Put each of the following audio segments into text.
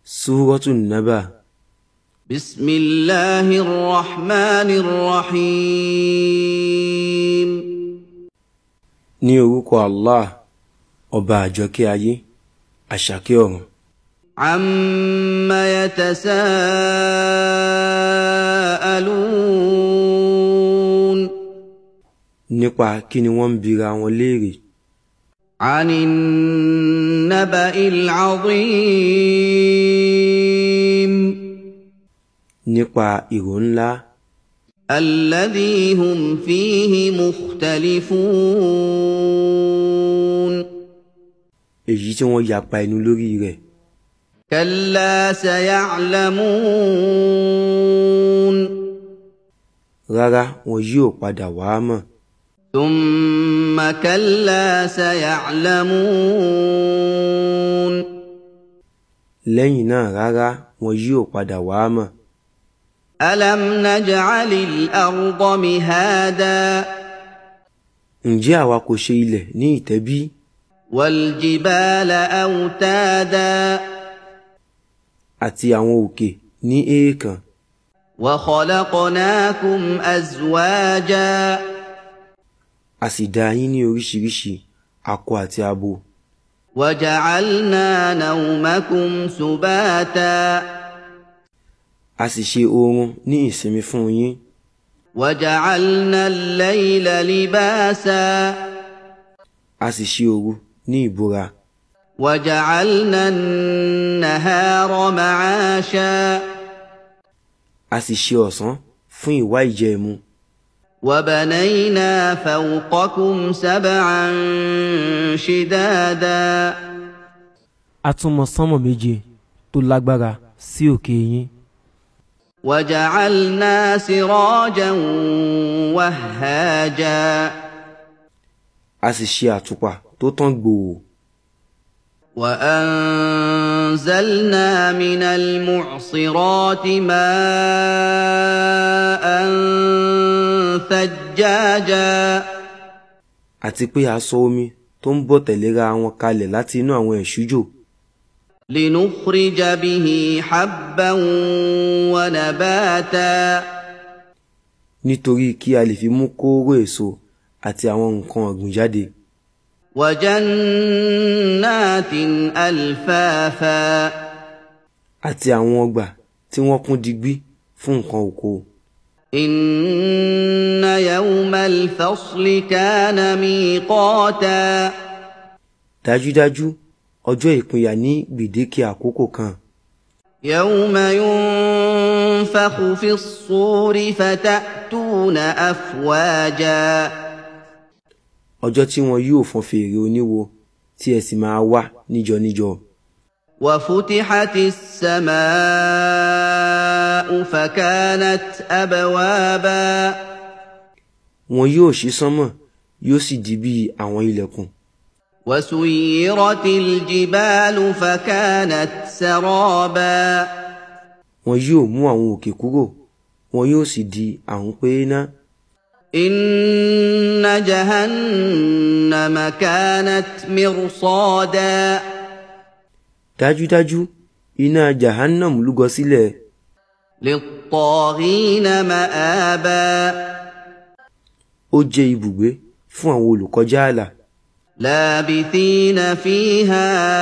Suratul Naba. Bismillahir Rahmanir Rahim. Ní orúkọ Allah, ọba àjọkẹ́ ayé, àṣàkẹ́ ọ̀run. Amma yatasaalun. Nípa kí ni wọ́n ń bira wọn léèrè. Anin naba'il azim. Nípa ìró ńlá. Alladhi hum fihi mukhtalifun. Èyí tí wọ́n yapa ẹnu lórí rẹ̀. Kalla saya'lamun. Rárá, wọn yóò padà wá mọ̀. Thumma kalla saya'lamun. Lẹ́yìn náà rárá, wọn yóò padà wá mọ̀. Alam naj'alil arda mihada. Ǹjẹ́ àwa kò ṣe ilẹ̀ ní ìtẹ́bí? Wal jibala awtada. Àti àwọn òkè ní èèkàn. Wa khalaqnakum azwaja. A sì dá yín ní oríṣiríṣi, akọ àti abo. Wa ja'alna nawmakum subata. A sì ṣe oorun ní ìsinmi fún yín. Wa ja'alna al-layla libasa. A sì ṣe òru ní ìbora. Wa ja'alna an-nahara ma'asha. A sì ṣe ọ̀sán fún ìwá ìjẹmu. Wa banayna fawqakum sab'an shidada. A tún mọ sánmọ̀ méje tó lágbára sí òkè yín. Wa ja'alna sirajan wahhaja. A sì ṣe àtùpà tó tàn gbòò. Wa anzalna minal mu'sirati ma'an thajjaja. Àti pé a sọ omi tó ń bọ̀ tẹ̀léra wọn kalẹ̀ láti inú àwọn ẹ̀ṣújò. Linukhrija bihi habban wa nabata. Nítorí kí a lè fi mú kóró èso àti àwọn nǹkan ọ̀gbìn jáde. Wa jannatin alfafa. Àti àwọn ọgbà tí wọ́n kún digbí fún nǹkan oko. Inna yawmal fasli kana miqata. Dájúdájú, ọjọ́ ìpínyà ní gbèdéke àkókò kan. Yawma yunfakhu fis-suri fatatuna afwaja. Ọjọ́ tí wọn yóò fọn fèrè oníwo tí ẹ sì máa wá níjọ níjọ. Wa futihatis samaa'u fakanat abwaba. Wọn yóò ṣí sánmọ̀, yóò sì di bí àwọn ilẹ̀kùn. Wa suyyiratil jibalu fakanat saraba. Wọn yóò mú àwọn òkè kúrò, wọn yóò sì di àwọn pééná. Inna jahannama kanat mirsada. Dájúdájú, iná Jahannam lúgọ sílẹ̀. Lit-taghina ma'aba. Ó jẹ́ ibùgbé fún àwọn olùkọjá ààlà. Labithina fiha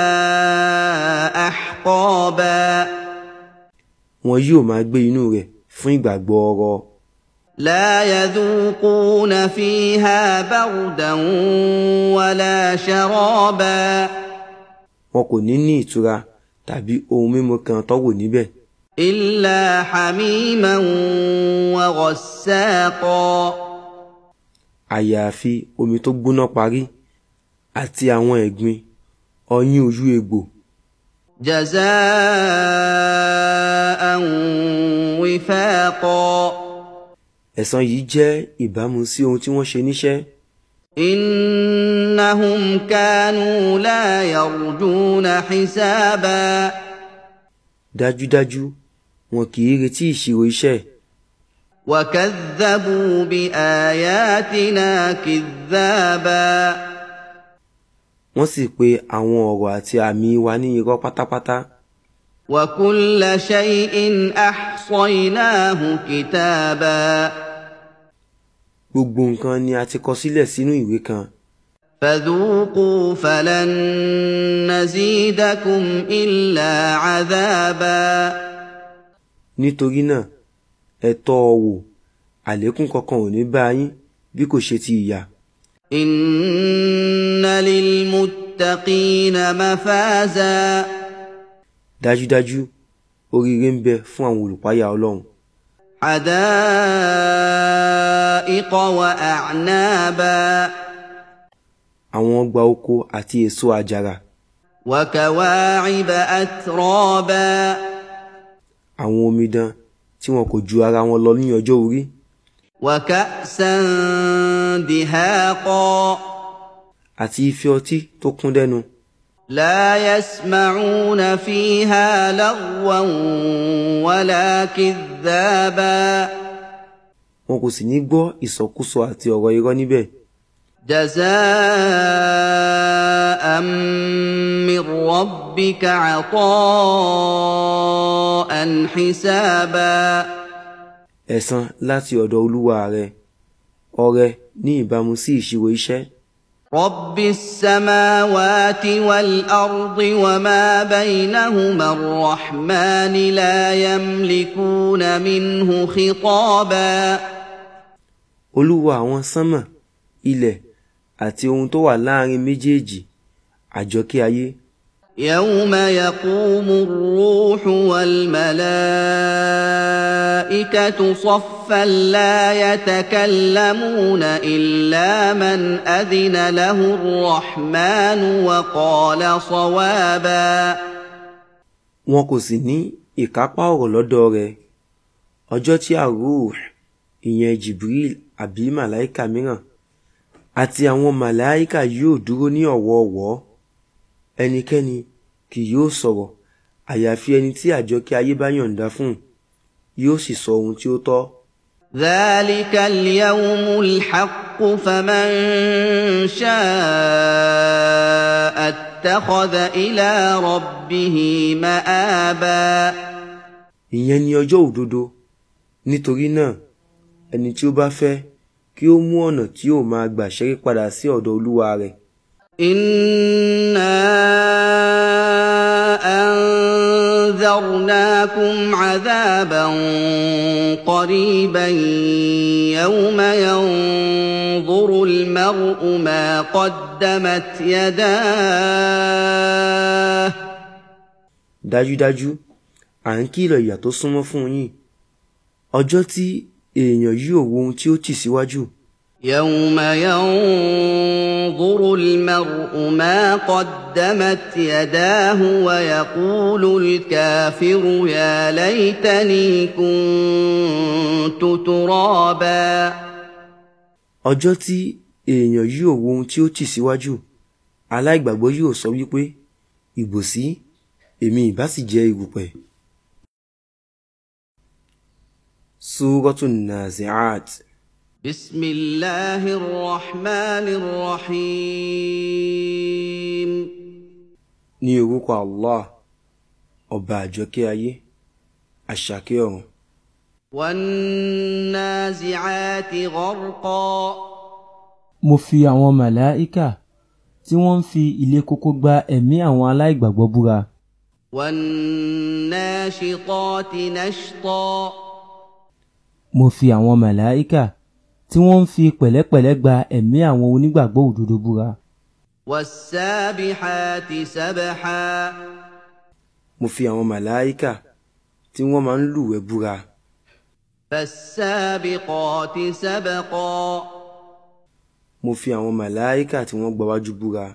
ahqaba. Wọn yóò máa gbé inú rẹ̀ fún ìgbà gbọọrọ. La yadhuquna fiha bardan wala sharaba. Wọn kò ní ìtura tàbí ohun mímu kan tọ́wò níbẹ̀. Illa hamiman wa ghassaqa. Àyàfi omi tó gbóná parí àti àwọn ẹ̀gbin ọyún ojú egbò. Jazaan wifaqa. Ẹ̀san yìí jẹ́ ìbámu sí ohun tí wọ́n ṣe níṣẹ́. Innahum kanu la yarjuna hisaba. Dájúdájú, wọn kì í retí ìṣirò iṣẹ́. Wa kadhabu bi ayatina kidhaba. Wọ́n sì pe àwọn ọ̀rọ̀ àti àmì wa ní irọ́ pátápátá. وكل شيء أحصيناه كتابا gbogbo nǹkan ni a ti kọ sílẹ̀ sínú ìwé kan. فذوقوا فلن نزيدكم إلا عذابا nítorí náà ẹ tọ́ ọ wò àlékún kankan ò ní bá yín bí kò ṣe ti ìyà. إن للمتقين مفازا dájúdájú oríire ń bẹ fún àwọn olùpáyà Ọlọ́run. حدائق وأعنابا àwọn ọgbà oko àti èso àjàrà. وكواعب أترابا àwọn omidan tí wọn kò ju ara wọn lọ ní ọjọ́ orí. وكأسا دهاقا àti ife ọtí tó kún dẹ́nu. لا يسمعون فيها لغوا ولا كذابا wọn kò sì ní gbọ́ ìsọkúsọ àti ọ̀rọ̀ irọ́ níbẹ̀. جزاء من ربك عطاء حسابا ẹ̀san láti ọ̀dọ̀ Olúwa rẹ ọrẹ ní ìbámu sí ìṣirò iṣẹ́. رب السماوات والأرض وما بينهما الرحمن لا يملكون منه خطابا Olúwa àwọn sánmà ilẹ̀ àti ohun tó wà láàrin méjèèjì àjọkẹ́ ayé. يوم يقوم الروح والملائكة صفا لا يتكلمون إلا من أذن له الرحمن وقال صوابا wọn kò sì ní ìkápá ọ̀rọ̀ lọ́dọ̀ rẹ̀ ọjọ́ tí àrúh ìyẹn Jibril àbí màláíkà mìíràn àti àwọn màláíkà yóò dúró ní ọ̀wọ̀ọ̀wọ́. ẹnikẹ́ni kì yóò sọ̀rọ̀ àyàfi ẹni tí àjọkẹ́ ayé bá yọ̀ǹda fún yóò sì sọ ohun tí ó tọ́. ذلك اليوم الحق فمن شاء اتخذ إلى ربه مآبا ìyẹn ni ọjọ́ òdodo nítorí náà ẹni tí ó bá fẹ́ kí ó mú ọ̀nà tí ó máa gbà ṣẹ́rí padà sí ọ̀dọ̀ Olúwa rẹ̀. إنا أنذرناكم عذابا قريبا يوم ينظر المرء ما قدمت يداه dájúdájú à ń kìlọ̀ ìyà tó súnmọ́ fún yín ọjọ́ tí èèyàn yóò wo ohun tí ó tì síwájú. يوم ينظر المرء ما قدمت يداه ويقول الكافر يا ليتني كنت ترابا ọjọ́ tí èèyàn yóò wo ohun tí ó tì síwájú aláìgbàgbọ́ yóò sọ wípé ìbòsí èmi ìbá sì jẹ́ erùpẹ̀. Súratun Nazi'at. بسم الله الرحمن الرحيم ní orúkọ Allah ọba àjọkẹ́ ayé àṣàkẹ́ ọ̀run. والنازعات غرقا mo fi àwọn màláíkà tí wọ́n ń fi ilé kókó gba ẹ̀mí àwọn aláìgbàgbọ́ búra. والناشطات نشطا mo fi àwọn màláíkà tí wọ́n ń fi pẹ̀lẹ́pẹ̀lẹ́ gba ẹ̀mí àwọn onígbàgbọ́ òdodo búra. والسابحات سبحا mo fi àwọn màláíkà tí wọ́n máa ń lùwẹ̀ búra. فالسابقات سبقا mo fi àwọn màláíkà tí wọ́n gbawájú búra.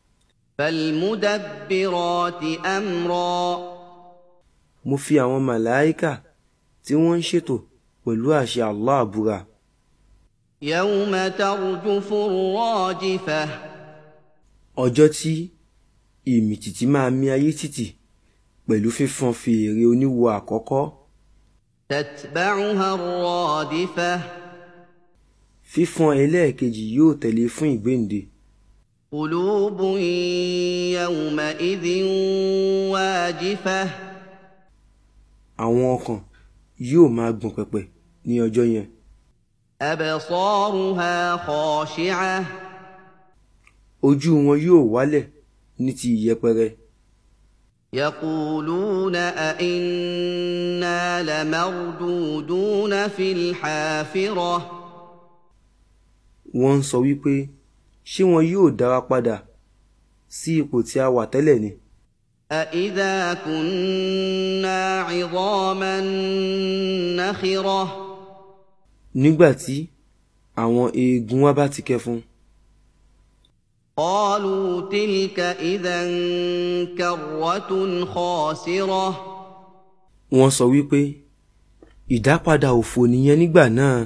فالمدبرات أمرا mo fi àwọn màláíkà tí wọ́n ń ṣètò pẹ̀lú àṣẹ Allah búra. يوم ترجف الراجفة ọjọ́ tí ìmìtìtì máa mì ayé tìtì pẹ̀lú fífọn fèrè oníwo àkọ́kọ́. تتبعها الرادفة fífọn ẹlẹ́ẹ̀kejì yóò tẹ̀lé fún ìgbéǹde. قلوب يومئذ واجفة àwọn ọkàn yóò máa gbọ̀n pẹ̀pẹ̀ ní ọjọ́ yẹn. أبصارها خاشعة ojú wọn yóò wálẹ̀ ní ti ìyẹpẹrẹ. يقولون أئنا لمردودون في الحافرة wọ́n ń sọ wípé ṣé wọn yóò dára padà sí ipò tí a wà tẹ́lẹ̀ ni. أئذا كنا عظاما نخرة nígbà tí àwọn eegun wa bá ti kẹ́ fún. قالوا تلك إذا كرة خاسرة wọ́n sọ wípé ìdápadà òfò nìyẹn nígbà náà.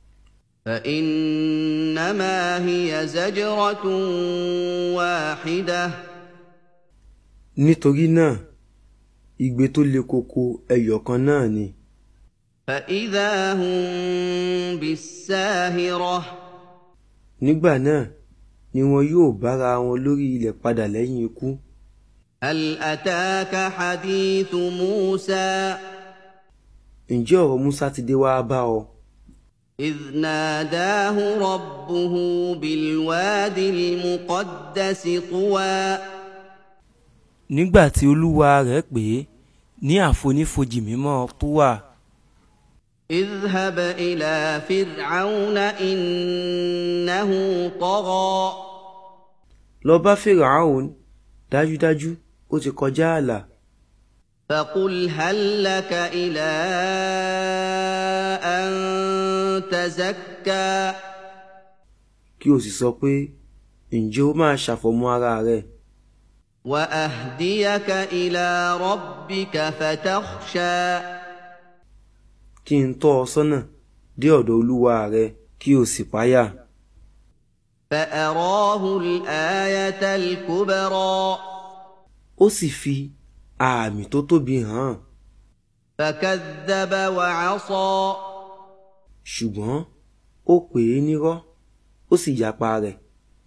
فإنما هي زجرة واحدة nítorí náà igbe tó le koko ẹyọ kan náà ni. فإذا هم بالساهرة nígbà náà ni wọn yóò bára wọn lórí ilẹ̀ padà lẹ́yìn ikú. هل أتاك حديث موسى ǹjẹ́ ọ̀rọ̀ Musa ti dé wá bá ọ? إذ ناداه ربه بالواد المقدس طوى nígbà tí olúwa rẹ̀ pè é ní àfonífojì mímọ́ Túwà. اذهب إلى فرعون إنه طغى lọ bá Fáráò dájúdájú ó ti kọjá ààlà. فقل هل لك إلى أن تزكى kí o sì sọ pé ǹjẹ́ ó máa ṣàfọ̀mọ́ ara rẹ̀. وأهديك إلى ربك فتخشى kí n tọ́ ọ sọ́nà dé ọ̀dọ̀ olúwa rẹ kí o sì páyà. فأراه الآية الكبرى ó sì fi àmì tó tóbi hàn. فكذب وعصى ṣùgbọ́n ó pè é nírọ́ ó sì yapa rẹ̀.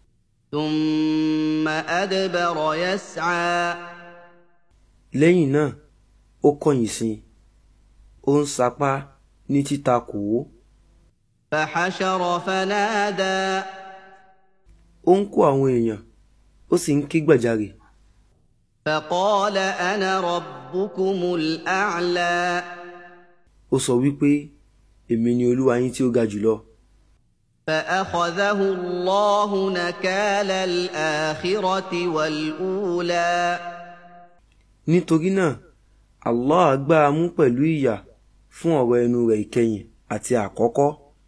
ثم أدبر يسعى lẹ́yìn náà ó kọ̀yìn sí i ó ń sapá ní títakò ó. فحشر فنادى ó ń kó àwọn èèyàn ó sì ń ké gbàjarè. فقال أنا ربكم الأعلى ó sọ wípé èmi ni olúwa yín tí ó ga jùlọ. فأخذه الله نكال الآخرة والأولى nítorí náà Allah gbá a mú pẹ̀lú ìyà fún ọ̀rọ̀ ẹnu rẹ̀ ìkẹyìn àti àkọ́kọ́.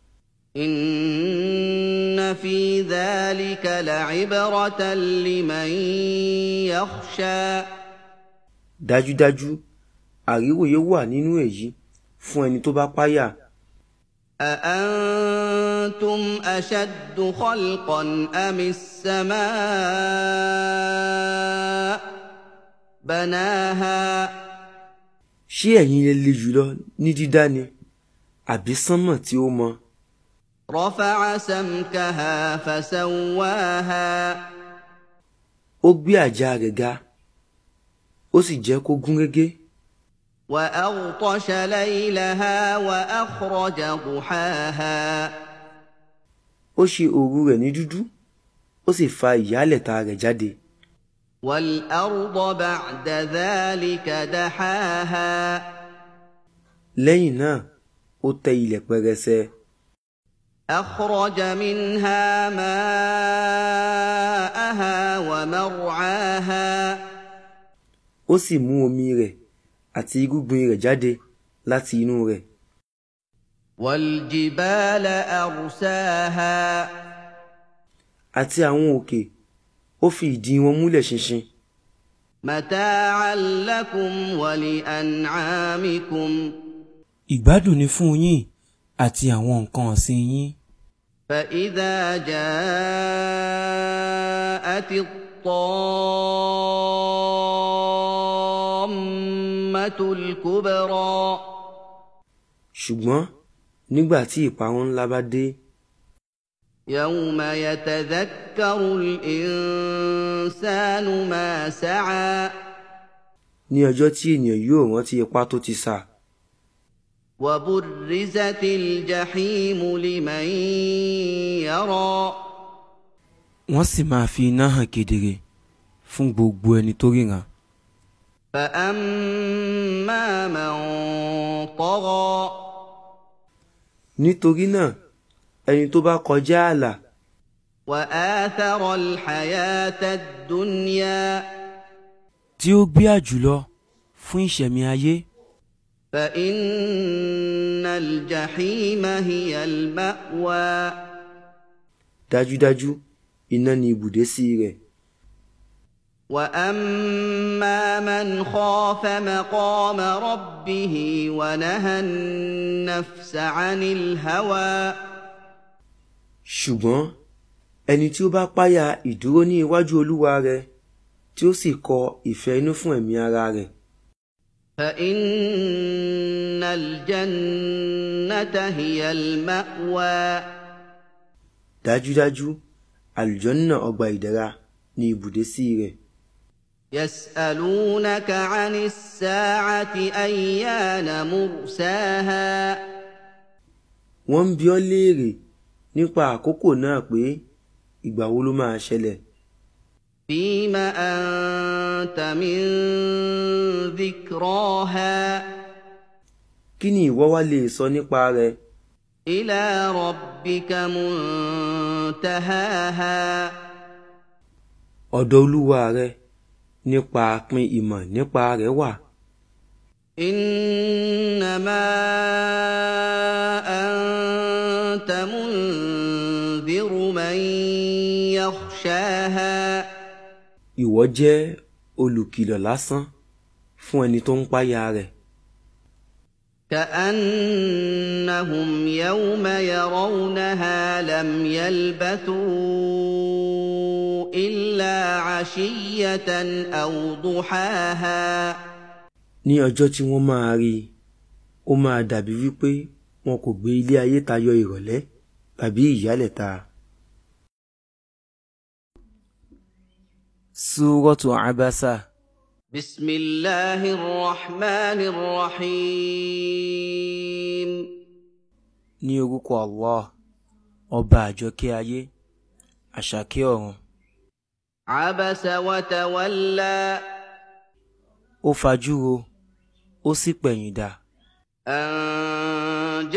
إن في ذلك لعبرة لمن يخشى dájúdájú àríwòye wà nínú èyí fún ẹni tó bá páyà. أأنتم أشد خلقا أم السماء بناها ṣé ẹ̀yin lè le jùlọ ní dídá ni àbí sánmọ̀ tí ó mọ? رفع سمكها فسواها ó gbé àjà rẹ̀ ga ó sì jẹ́ kó gún régé. وأغطش ليلها وأخرج ضحاها ó ṣe òru rẹ̀ ní dúdú ó sì fa ìyálẹ̀ta rẹ̀ jáde. والأرض بعد ذلك دحاها lẹ́yìn náà ó tẹ́ ilẹ̀ pẹrẹsẹ. أخرج منها ماءها ومرعاها ó sì mú omi rẹ̀ àti irúgbìn rẹ̀ jáde láti inú rẹ̀. والجبال أرساها àti àwọn òkè ó fi ìdí wọn múlẹ̀ ṣinṣin. متاعا لكم ولأنعامكم ìgbádùn ni fún yín àti àwọn nǹkan ọ̀sìn yín. فإذا جاءت الطامة الكبرى ṣùgbọ́n nígbà tí ìparun ńlá bá dé. يوم يتذكر الإنسان ما سعى ní ọjọ́ tí ènìyàn yóò rántí ipá tó ti sà. وبرزت الجحيم لمن يرى wọ́n sì máa fi iná hàn kedere fún gbogbo ẹni tó ríran. فأما من طغى nítorí náà ẹni tó bá kọjá ààlà وآثر الحياة الدنيا tí ó gbé àjùlọ fún ìṣẹ̀mí ayé, فإن الجحيم هي المأوى dájúdájú iná ni ibùdésí rẹ̀. وأما من خاف مقام ربه ونهى النفس عن الهوى ṣùgbọ́n ẹni tí ó bá páyà ìdúró ní iwájú Olúwa rẹ̀ tí ó sì kọ ìfẹ́ inú fún ẹ̀mí ara rẹ̀, فإن الجنة هي المأوى dájúdájú àlùjànnà ọgbà ìdẹ̀ra ni ibùdésí rẹ̀. يسألونك عن الساعة أيان مرساها wọ́n ń bi ọ́ léèrè nípa àkókò náà pé ìgbà wo ló máa ṣẹlẹ̀. فيم أنت من ذكراها kí ni ìwọ wá lè sọ nípa rẹ̀? إلى ربك منتهاها ọ̀dọ̀ Olúwa rẹ̀ nípa pín ìmọ̀ nípa rẹ̀ wà. إنما أنت منذر من يخشاها ìwọ jẹ́ olùkìlọ̀ lásán fún ẹni tó ń páyà rẹ̀. كأنهم يوم يرونها لم يلبثوا إلا عشية أو ضحاها ní ọjọ́ tí wọ́n máa rí i, ó máa dàbí wípé wọn kò gbé ilé ayé tayọ ìrọ̀lẹ́ tàbí ìyálẹ̀ta. Súrọ́tù Abasa. بسم الله الرحمن الرحيم ní orúkọ Allah, ọba àjọkẹ́ ayé, àṣàkẹ́ ọ̀run. عبس وتولى ó fajúro ó sì pẹ̀yìndà أن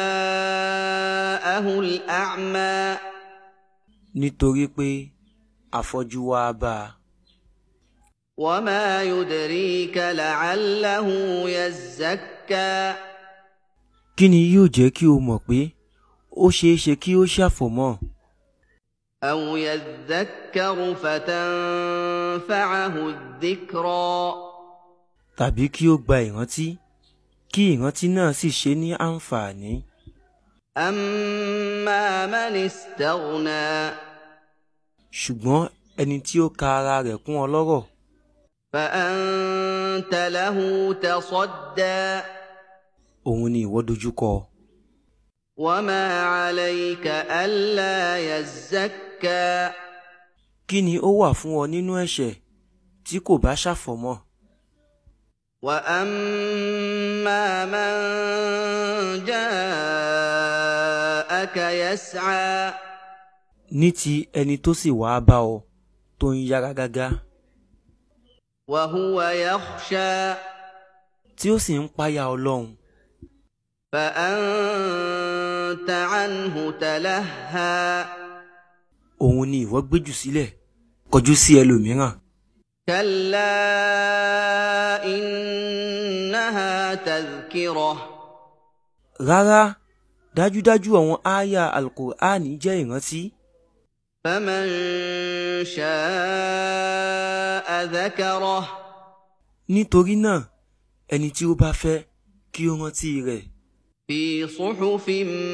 جاءه الأعمى nítorí pé afọ́jú wá bá a. وما يدريك لعله يزكى kí ni yóò jẹ́ kí o mọ̀ pé ó ṣeé ṣe kí ó ṣàfọ̀mọ́ أو يذكر فتنفعه الذكرى tàbí kí ó gba ìrántí kí ìrántí náà sì ṣe ní àǹfààní. أما من استغنى ṣùgbọ́n ẹni tí ó ka ara rẹ̀ kún ọlọ́rọ̀, فأنت له تصدى òun ni ìwọ dojúkọ. وما عليك ألا يزكى kí ni ó wà fún ọ nínú ẹ̀ṣẹ̀ tí kò bá ṣàfọ̀mọ́? وأما من جاءك يسعى ní ti ẹni tó sì wá bá ọ tó ń yára gágá وهو يخشى tí ó sì ń páyà Ọlọ́run, فأنت عنه تلهى òun ni ìwọ gbéjù sílẹ̀ kọjú sí ẹlòmíràn. كلا إنها تذكرة rárá, dájúdájú àwọn ááyà Al-Qur'ani jẹ́ ìrántí. فمن شاء ذكره nítorí náà ẹni tí ó bá fẹ́ kí ó rántí rẹ̀ في صحف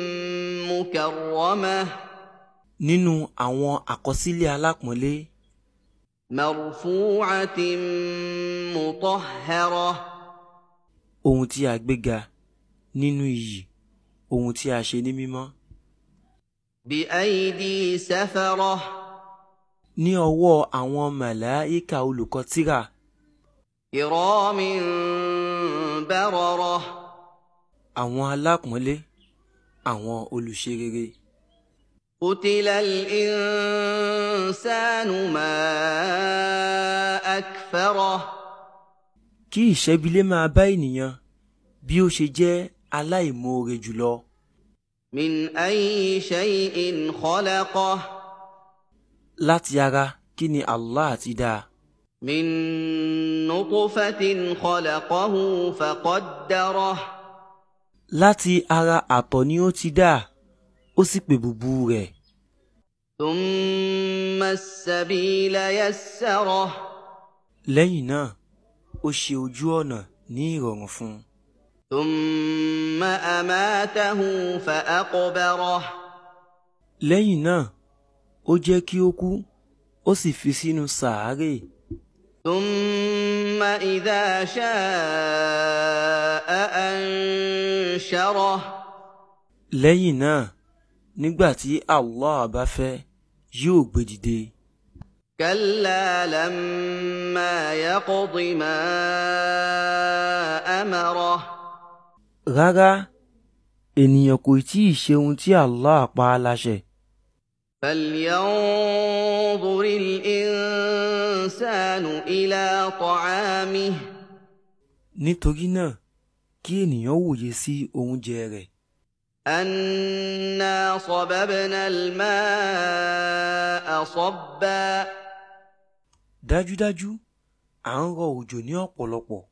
مكرمة nínú àwọn àkọsílẹ̀ alápọ̀nlé مرفوعة مطهرة ohun tí a gbéga nínú iyì, ohun tí a ṣe ní mímọ́. بأيدي سفرة ní ọwọ́ àwọn màláíkà olùkọ tírà كرام بررة àwọn alápọ̀nlé, àwọn olùṣe rere. قتل الإنسان ما أكفره. Kí ìṣẹ́bílé máa bá ènìyàn bí ó ṣe jẹ́ aláìmoore jùlọ. من أي شيء خلقه. Láti ara kí ni Allah ti dá? من نطفة خلقه فقدره. Láti ara àtọ̀ ni ó ti dá, ó sì pè bùbú rẹ̀. ثم السبيل يسره. Lẹ́yìn náà, ó ṣe ojú ọ̀nà ní ìrọ̀rùn fún un. ثم أماته فأقبره. Lẹ́yìn náà, ó jẹ́ kí ó kú, ó sì fi sínú sàárè. ثم إذا شاء أنشره. Lẹ́yìn náà, nígbà tí Allah bá fẹ́, yóò gbé dìde. كلا لما يقض ما أمره. Rárá, ènìyàn kò tí ì ṣe ohun tí Allah pa á láṣẹ. فلينظر الإنسان إلى طعامه. Nítorí náà, kí ènìyàn wòye sí oúnjẹ rẹ̀. أنا صببنا الماء صبا. Dájúdájú, à ń rọ òjò ní ọ̀pọ̀lọpọ̀.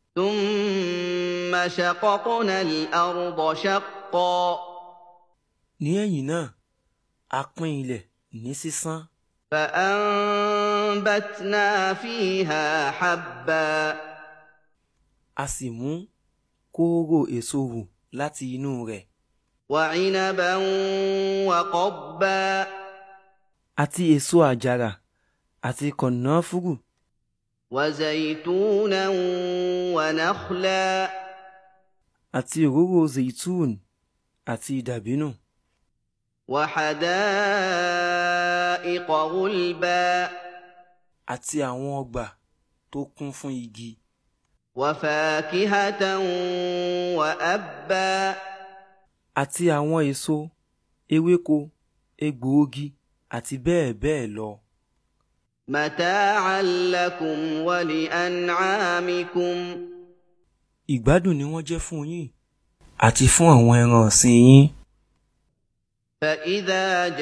ثم شققنا الأرض شقا. Ní ẹ̀yìn náà, a pín ilẹ̀ ní sísán. فأنبتنا فيها حبا. A sì mú kóóró èso hù láti inú rẹ̀. وعنبا وقضبا. Àti èso àjàrà àti kànáfùrù. وزيتونا ونخلا. Àti òróró zaitun àti dàbínù. وحدائق غلبا. Àti àwọn ọgbà tó kún fún igi. وفاكهة وأبا. Àti àwọn èso, ewéko, egbòogi àti bẹ́ẹ̀ bẹ́ẹ̀ lọ. متاعا لكم ولأنعامكم. Ìgbádùn ni wọ́n jẹ́ fún yín àti fún àwọn ẹran ọ̀sìn yín. فإذا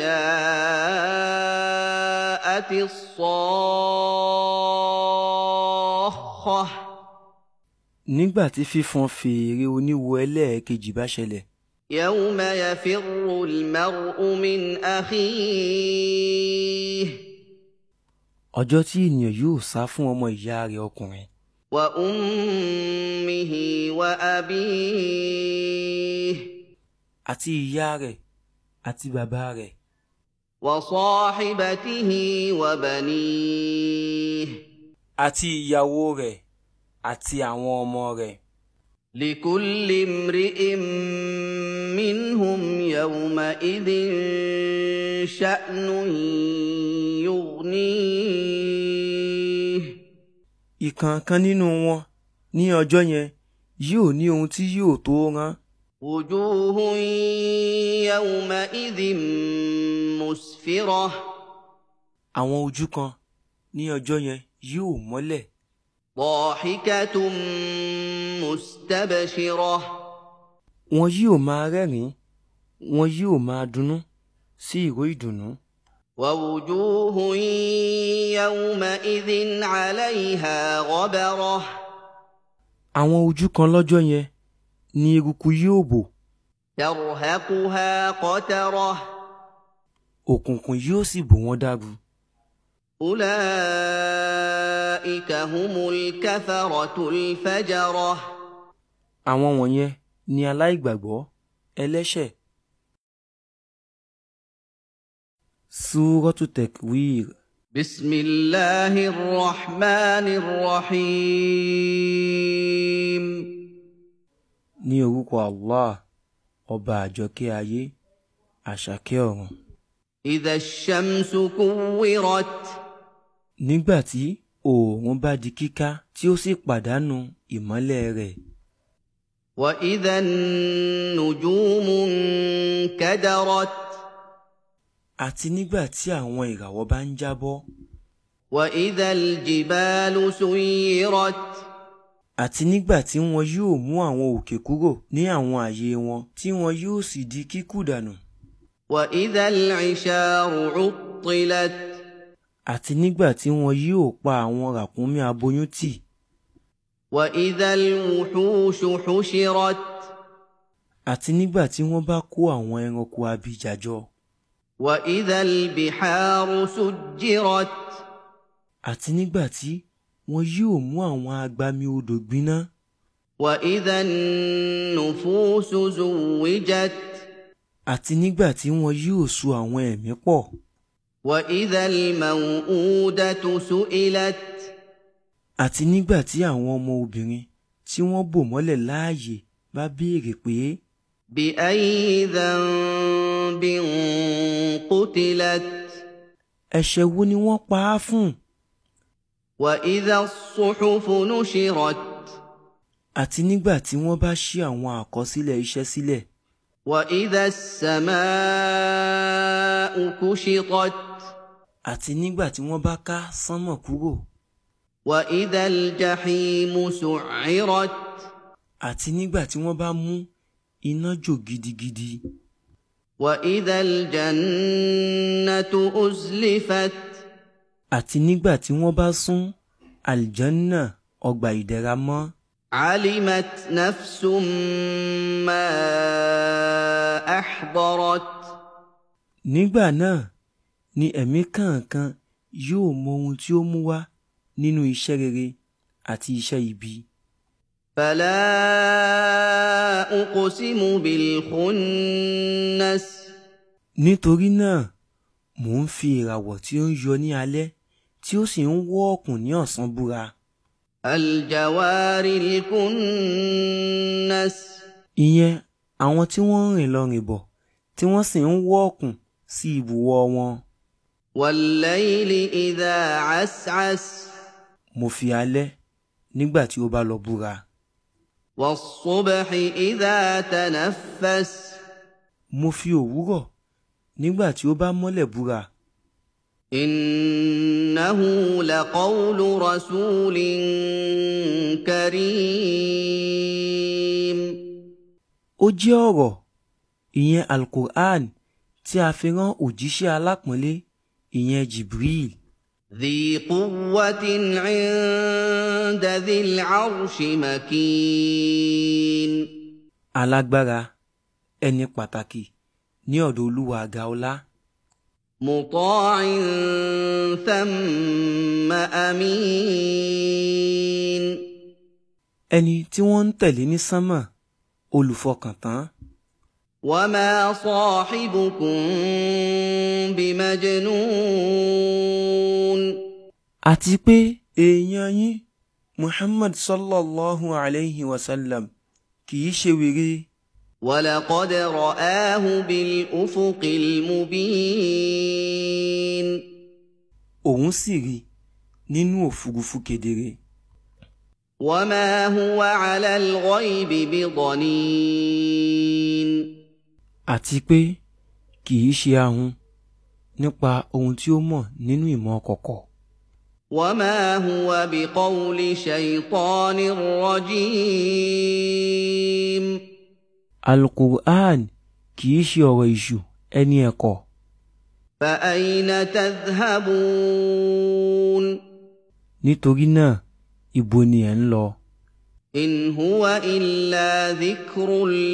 جاءت الصاخة. Nígbà tí fífọn fèrè oníwo ẹlẹ́ẹ̀kejì bá ṣẹlẹ̀. يوم يفر المرء من أخيه. Ọjọ́ tí ènìyàn yóò sá fún ọmọ ìyá rẹ̀ ọkùnrin. وأمه وأبيه. Àti ìyá rẹ̀ àti bàbá rẹ̀. وصاحبته وبنيه. Àti ìyàwó rẹ̀ àti àwọn ọmọ rẹ̀. لكل امرئ منهم يومئذ شأن يغنيه. Ìkọ̀ọ̀kan nínú wọn ní ọjọ́ yẹn yóò ní ohun tí yóò tó rán. وجوه يومئذ مسفرة. Àwọn ojú kan ní ọjọ́ yẹn yóò mọ́lẹ̀. ضاحكة مستبشرة. Wọn yóò máa rẹ́rìn-ín, wọn yóò máa dunnú sí ìró ìdùnnú. ووجوه يومئذ عليها غبرة. Àwọn ojú kan lọ́jọ́ yẹn ni eruku yóò bò. ترهقها قترة. Òkùnkùn yóò sì bò wọ́n dáru. أولئك هم الكفرة الفجرة. Àwọn wọ̀nyẹn ni aláìgbàgbọ́ ẹlẹ́ṣẹ̀. Súrọ́tù Takwir. بسم الله الرحمن الرحيم. Ní orúkọ Allah, ọba àjọkẹ́ ayé, àṣàkẹ́ ọ̀run. إذا الشمس كورت. Nígbà tí oòrùn bá di kíká tí ó sì pàdánù ìmọ́lẹ̀ rẹ̀. وإذا النجوم انكدرت àti nígbà tí àwọn ìràwọ̀ bá ń jábọ́ وإذا الجبال سيرت àti nígbà tí wọn yóò mú àwọn òkè kúrò ní àwọn ààyè wọn tí wọn yóò sì di kíkù dànù وإذا العشار عطلت àti nígbà tí wọn yóò pa àwọn ràkúnmí aboyún tì وإذا الوحوش حشرت àti nígbà tí wọ́n bá kó àwọn ẹranko abìjà jọ وإذا البحار سجرت àti nígbà tí wọn yóò mú àwọn agbami odò gbiná وإذا النفوس زوجت àti nígbà tí wọn yóò so àwọn ẹ̀mí pọ̀ وإذا الموءودة سئلت àti nígbà tí àwọn ọmọ obìnrin tí wọ́n bò mọ́lẹ̀ láàyè bá béèrè pé بأي ذنب قتلت ẹ̀ṣẹ̀ wo ni wọ́n pa á fún وإذا الصحف نشرت àti nígbà tí wọ́n bá ṣí àwọn àkọsílẹ̀ iṣẹ́ sílẹ̀ وإذا السماء كشطت àti nígbà tí wọ́n bá ká sánmọ̀ kúrò وإذا الجحيم سعرت àti nígbà tí wọ́n bá mú iná jò gidigidi وإذا الجنة أزلفت àti nígbà tí wọ́n bá sún àlìjánná ọgbà ìdẹ̀ra mọ́ علمت نفس ما أحضرت nígbà náà ni ẹ̀mí kọ̀ọ̀kan yóò mọ ohun tí ó mú wá nínú iṣẹ́ rere àti iṣẹ́ ibi فلا أقسم بالخنس nítorí náà mò ń fi ìràwọ̀ tí ó ń yọ ní alẹ́ tí ó sì ń wọ́ ọ̀kùn ní ọ̀sán búra الجوار الكنس ìyẹn àwọn tí wọ́n ń rìn lọ rìn bọ̀ tí wọ́n sì ń wọ́ ọ̀kùn sí ibùwọ̀ wọn والليل إذا عسعس mo fi alẹ́ nígbà tí ó bá lọ búra والصبح إذا تنفس mo fi òwúrọ̀ nígbà tí ó bá mọ́lẹ̀ búra إنه لقول رسول كريم ó jẹ́ ọ̀rọ̀ ìyẹn Al-Qur'an tí a fi rán òjíṣẹ́ alápọ̀nlé ìyẹn Jibril ذي قوة عند ذي العرش مكين alágbára ẹni pàtàkì ní ọ̀dọ̀ Olúwa àga ọlá مطاع ثم أمين ẹni tí wọ́n ń tẹ̀lé ní sánmà olùfọkàntán وما صاحبكم بمجنون àti pé èèyàn yín Muhammad sallallahu alayhi wa sallam kì í ṣe wèrè ولقد رآه بالأفق المبين òun sì rí nínú òfurufú kedere وما هو على الغيب بضنين àti pé kì í ṣe ahun nípa ohun tí ó mọ̀ nínú ìmọ̀ kọ̀kọ̀ وما هو بقول شيطان رجيم Al-Qur'an kì í ṣe ọ̀rọ̀ èṣù ẹni ẹ̀kọ́ فأين تذهبون nítorí náà ibo ni ẹ̀ ń lọ إن هو إلا ذكر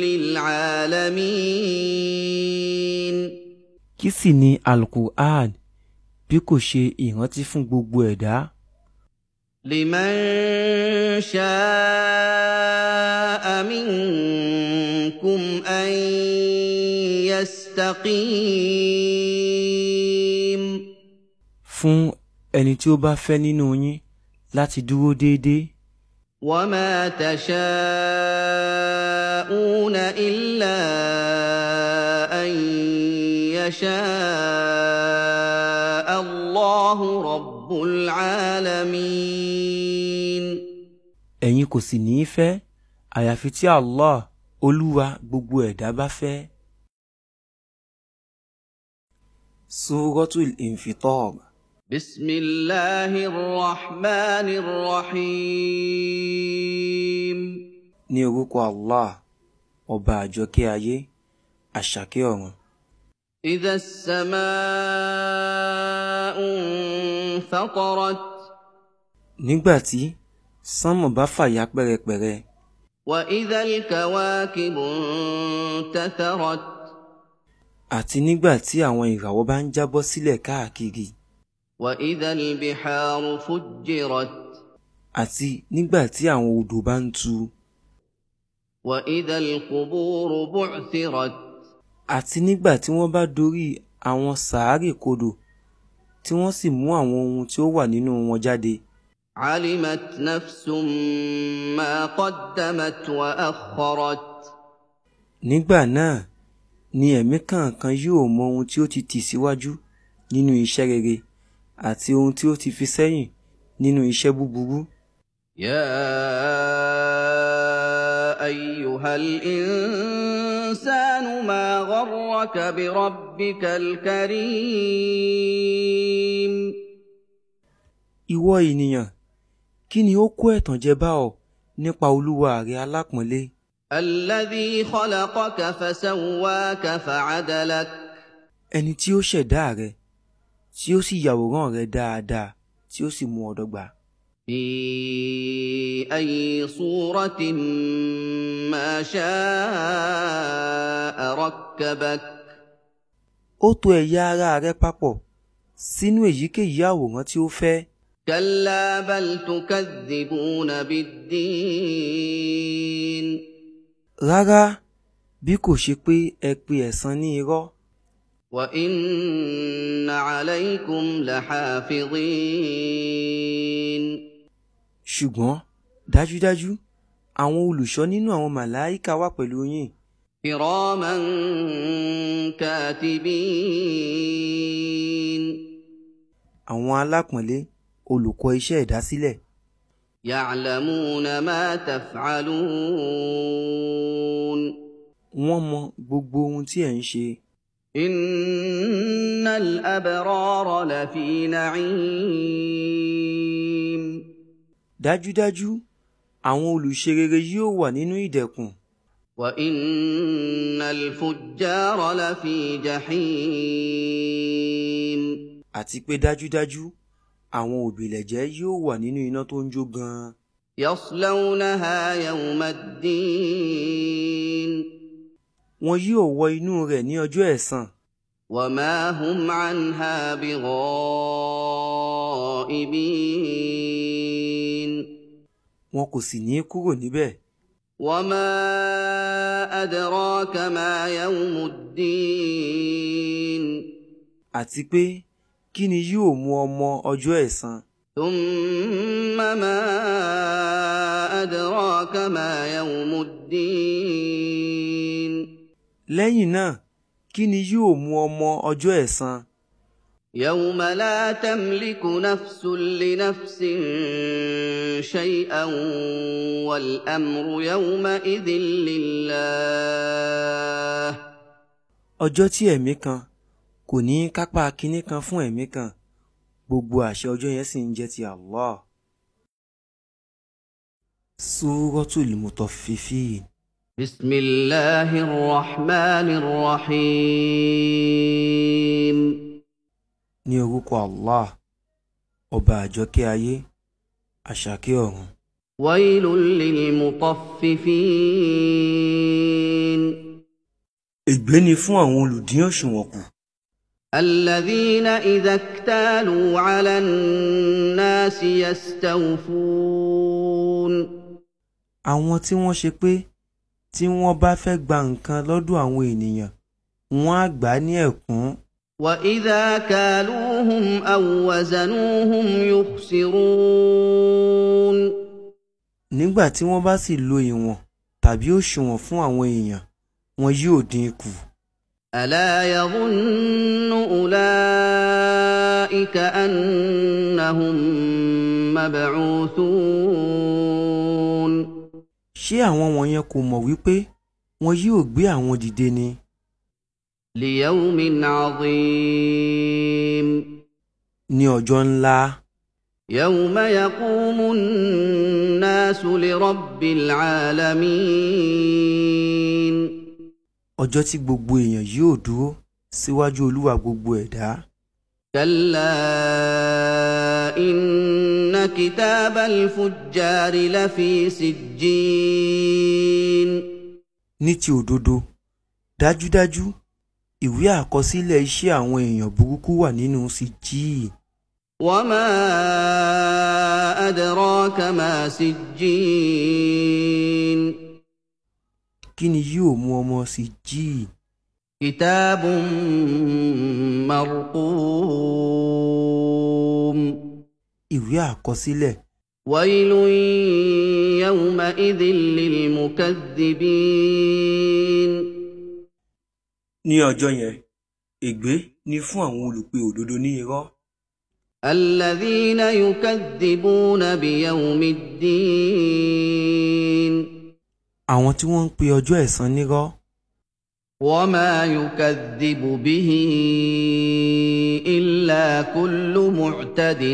للعالمين kí sì ni Al-Qur'an bí kò ṣe ìrántí fún gbogbo ẹ̀dá لمن شاء منكم أن يستقيم fún ẹni tí ó bá fẹ́ nínú yín láti dúró déédéé وما تشاءون إلا أن يشاء الله رب العالمين ẹ̀yin kò sì ní í fẹ́ àyàfi tí Allah olúwa gbogbo ẹ̀dá bá fẹ́. Suratul Infitar. Bismillahir Rahmanir Rahim. Ní orúkọ Allah, ọba àjọkẹ́ ayé, àṣàkẹ́ ọ̀run. Idha as-sama'u infatarat. Nígbàtí sánmọ̀ bá fàya pẹ́rẹpẹ̀rẹ. Wa idha al-kawakibu intatharat. Àti nígbàtí àwọn ìràwọ̀ bá ń jábọ́ sílẹ̀ káàkiri. Wa idha al-biharu fujjirat. Àti nígbàtí àwọn odò bá ń tú. Wa idha al-quburu bu'thirat. Àti nígbàtí wọ́n bá dorí àwọn sàárè kodò tí wọ́n sì mú àwọn ohun tí ó wà nínú wọn jáde. Alimat nafsum ma qaddamat wa akharat. Nígbà náà ni ẹ̀mí kọ̀ọ̀kan yóò mọ ohun tí ó ti tì síwájú nínú iṣẹ́ rere àti ohun tí ó ti fi sẹ́yìn nínú iṣẹ́ búburú. Ya ayyuhal insanu ma gharraka bi rabbikal karim. Ìwọ ènìyàn, kí ni ó kó ẹ̀tàn jẹ bá ọ nípa Olúwa rẹ alápọ̀nlé? Alladhi khalaqaka fasawwaka fa'adalak. Ẹni tí ó ṣẹ̀dá rẹ, tí ó sì yàwòrán rẹ dáadáa, tí ó sì mú ọ dọ́gba. Fi ayyi suratin ma sha'a rakkabak. Ó tò ẹ̀yà ara rẹ papọ̀ sínú èyíkéyìí àwòrán tí ó fẹ́. Kalla bal tukadhibuna bid-din. Rárá, bí kò ṣe pé ẹ pe ẹ̀san ní irọ́. Wa inna alaykum lahafidhin. Ṣùgbọ́n dájúdájú àwọn olùṣọ́ nínú àwọn màláíkà wà pẹ̀lú yín. Kiraman katibin. Àwọn alápọ̀nlé olùkọ́ iṣẹ́ ìdásílẹ̀. Ya'lamuna ma taf'alun. Wọ́n mọ gbogbo ohun tí ẹ̀ ń ṣe. Innal abrara lafi na'im. Dájúdájú àwọn olùṣe rere yóò wà nínú ìdẹ̀kùn. Wa innal fujjara lafi jahim. Àti pé dájúdájú àwọn òbílẹ̀jẹ́ yóò wà nínú iná tó ń jó gan-an. Yaslawnaha yawmaddin. Wọn yóò wọ inú rẹ̀ ní ọjọ́ ẹ̀san. Wa ma hum anha bighaibin. Wọn kò sì ní kúrò níbẹ̀. Wa ma adraka ma yawmuddin. Àti pé kí ni yóò mú ọ mọ ọjọ́ ẹ̀san? Thumma ma adraka ma yawmuddin. Lẹ́yìn náà, kí ni yóò mú ọ mọ ọjọ́ ẹ̀san? Yawma la tamliku nafsun li nafsin shay'an wal amru yawma idhin lillah. Ọjọ́ tí ẹ̀mí kan kò ní kápá kinní kan fún ẹ̀mí kan, gbogbo àṣẹ ọjọ́ yẹn sì ń jẹ́ ti Allah. Suratul Mutaffifin. Bismillahir Rahmanir Rahim. Ní orúkọ Allah, ọba àjọkẹ́ ayé, àṣàkẹ́ ọ̀run. Wailul lil mutaffifin. Ègbé ni fún àwọn olùdín òṣùwọ̀n kù. Alladhina idha iktalu 'ala an-nasi yastawfun. Àwọn tí wọ́n ṣe pé tí wọ́n bá fẹ́ gba nǹkan lọ́dọ̀ àwọn ènìyàn, wọ́n á gbà á ní ẹ̀kún. Wa idha kaluhum aw wazanuhum yukhsirun. Nígbà tí wọ́n bá sì lo ìwọ̀n tàbí òṣùwọ̀n fún àwọn èèyàn, wọn yóò dín kù. Ala yadhunnu ulaika annahum mab'uthun. ṣé àwọn wọ̀nyẹn kò mọ̀ wípé wọn yóò gbé àwọn dìde ni? ليوم عظيم ní ọjọ́ ńlá. يوم يقوم الناس لرب العالمين ọjọ́ tí gbogbo èèyàn yóò dúró síwájú Olúwa gbogbo ẹ̀dá. كلا إن كتاب الفجار لفي سجين ní ti òdodo, dájúdájú ìwé àkọsílẹ̀ iṣẹ́ àwọn èèyàn burúkú wà nínú Sijjin. وما أدراك ما سجين kí ni yóò mú ọmọ Sijjin? كتاب مرقوم ìwé àkọsílẹ̀. ويل يومئذ للمكذبين ní ọjọ́ yẹn ègbé ni fún àwọn olùpè òdodo ní irọ́. الذين يكذبون بيوم الدين àwọn tí wọ́n ń pe ọjọ́ ẹ̀san nírọ́. وما يكذب به إلا كل معتد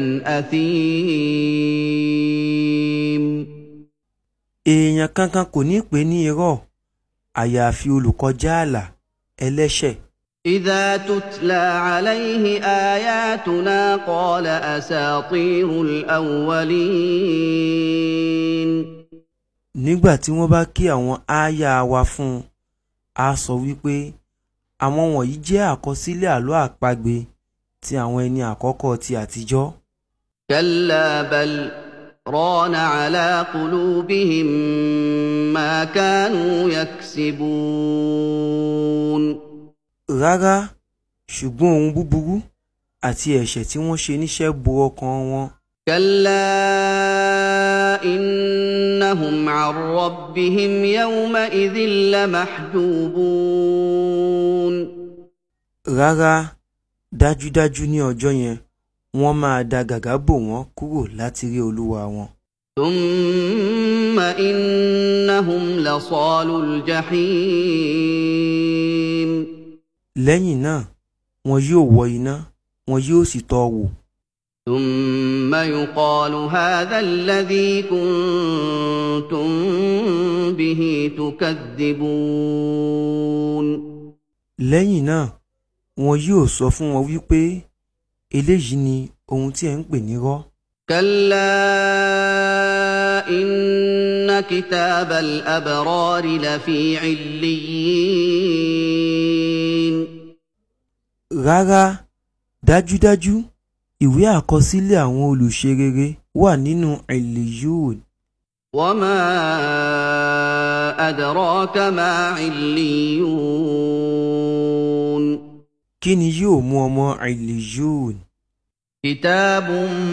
أثيم èèyàn kankan kò ní pè ní irọ́ àyàfi olùkọjá ààlà ẹlẹ́ṣẹ̀. إذا تتلى عليه آياتنا قال أساطير الأولين nígbà tí wọ́n bá kí àwọn ááyà wa fún un, a sọ wípé àwọn wọ̀nyí jẹ́ àkọsílẹ̀ àlọ́ àpagbè ti àwọn ẹni àkọ́kọ́ ti àtijọ́. كلا بل ران على قلوبهم ما كانوا يكسبون rárá, ṣùgbọ́n ohun búburú àti ẹ̀ṣẹ̀ tí wọ́n ṣe níṣẹ́ bo ọkàn wọn. كلا إنهم عن ربهم يومئذ لمحجوبون rárá, dájúdájú ní ọjọ́ yẹn wọ́n máa da gàgá bò wọ́n kúrò láti rí Olúwa wọn. ثم إنهم لصالو الجحيم lẹ́yìn náà wọn yóò wọ iná, wọn yóò sì tọ́ wò. ثم يقال هذا الذي كنتم به تكذبون lẹ́yìn náà wọn yóò sọ fún wọn wípé eléyìí ni ohun tí ẹ ń pè nírọ́. كلا إن كتاب الأبرار لفي عليين rárá, dájúdájú ìwé àkọsílẹ̀ àwọn olùṣe rere wà nínú Illiyun. وما أدراك ما عليون kí ni yóò mú ọmọ Illiyun? كتاب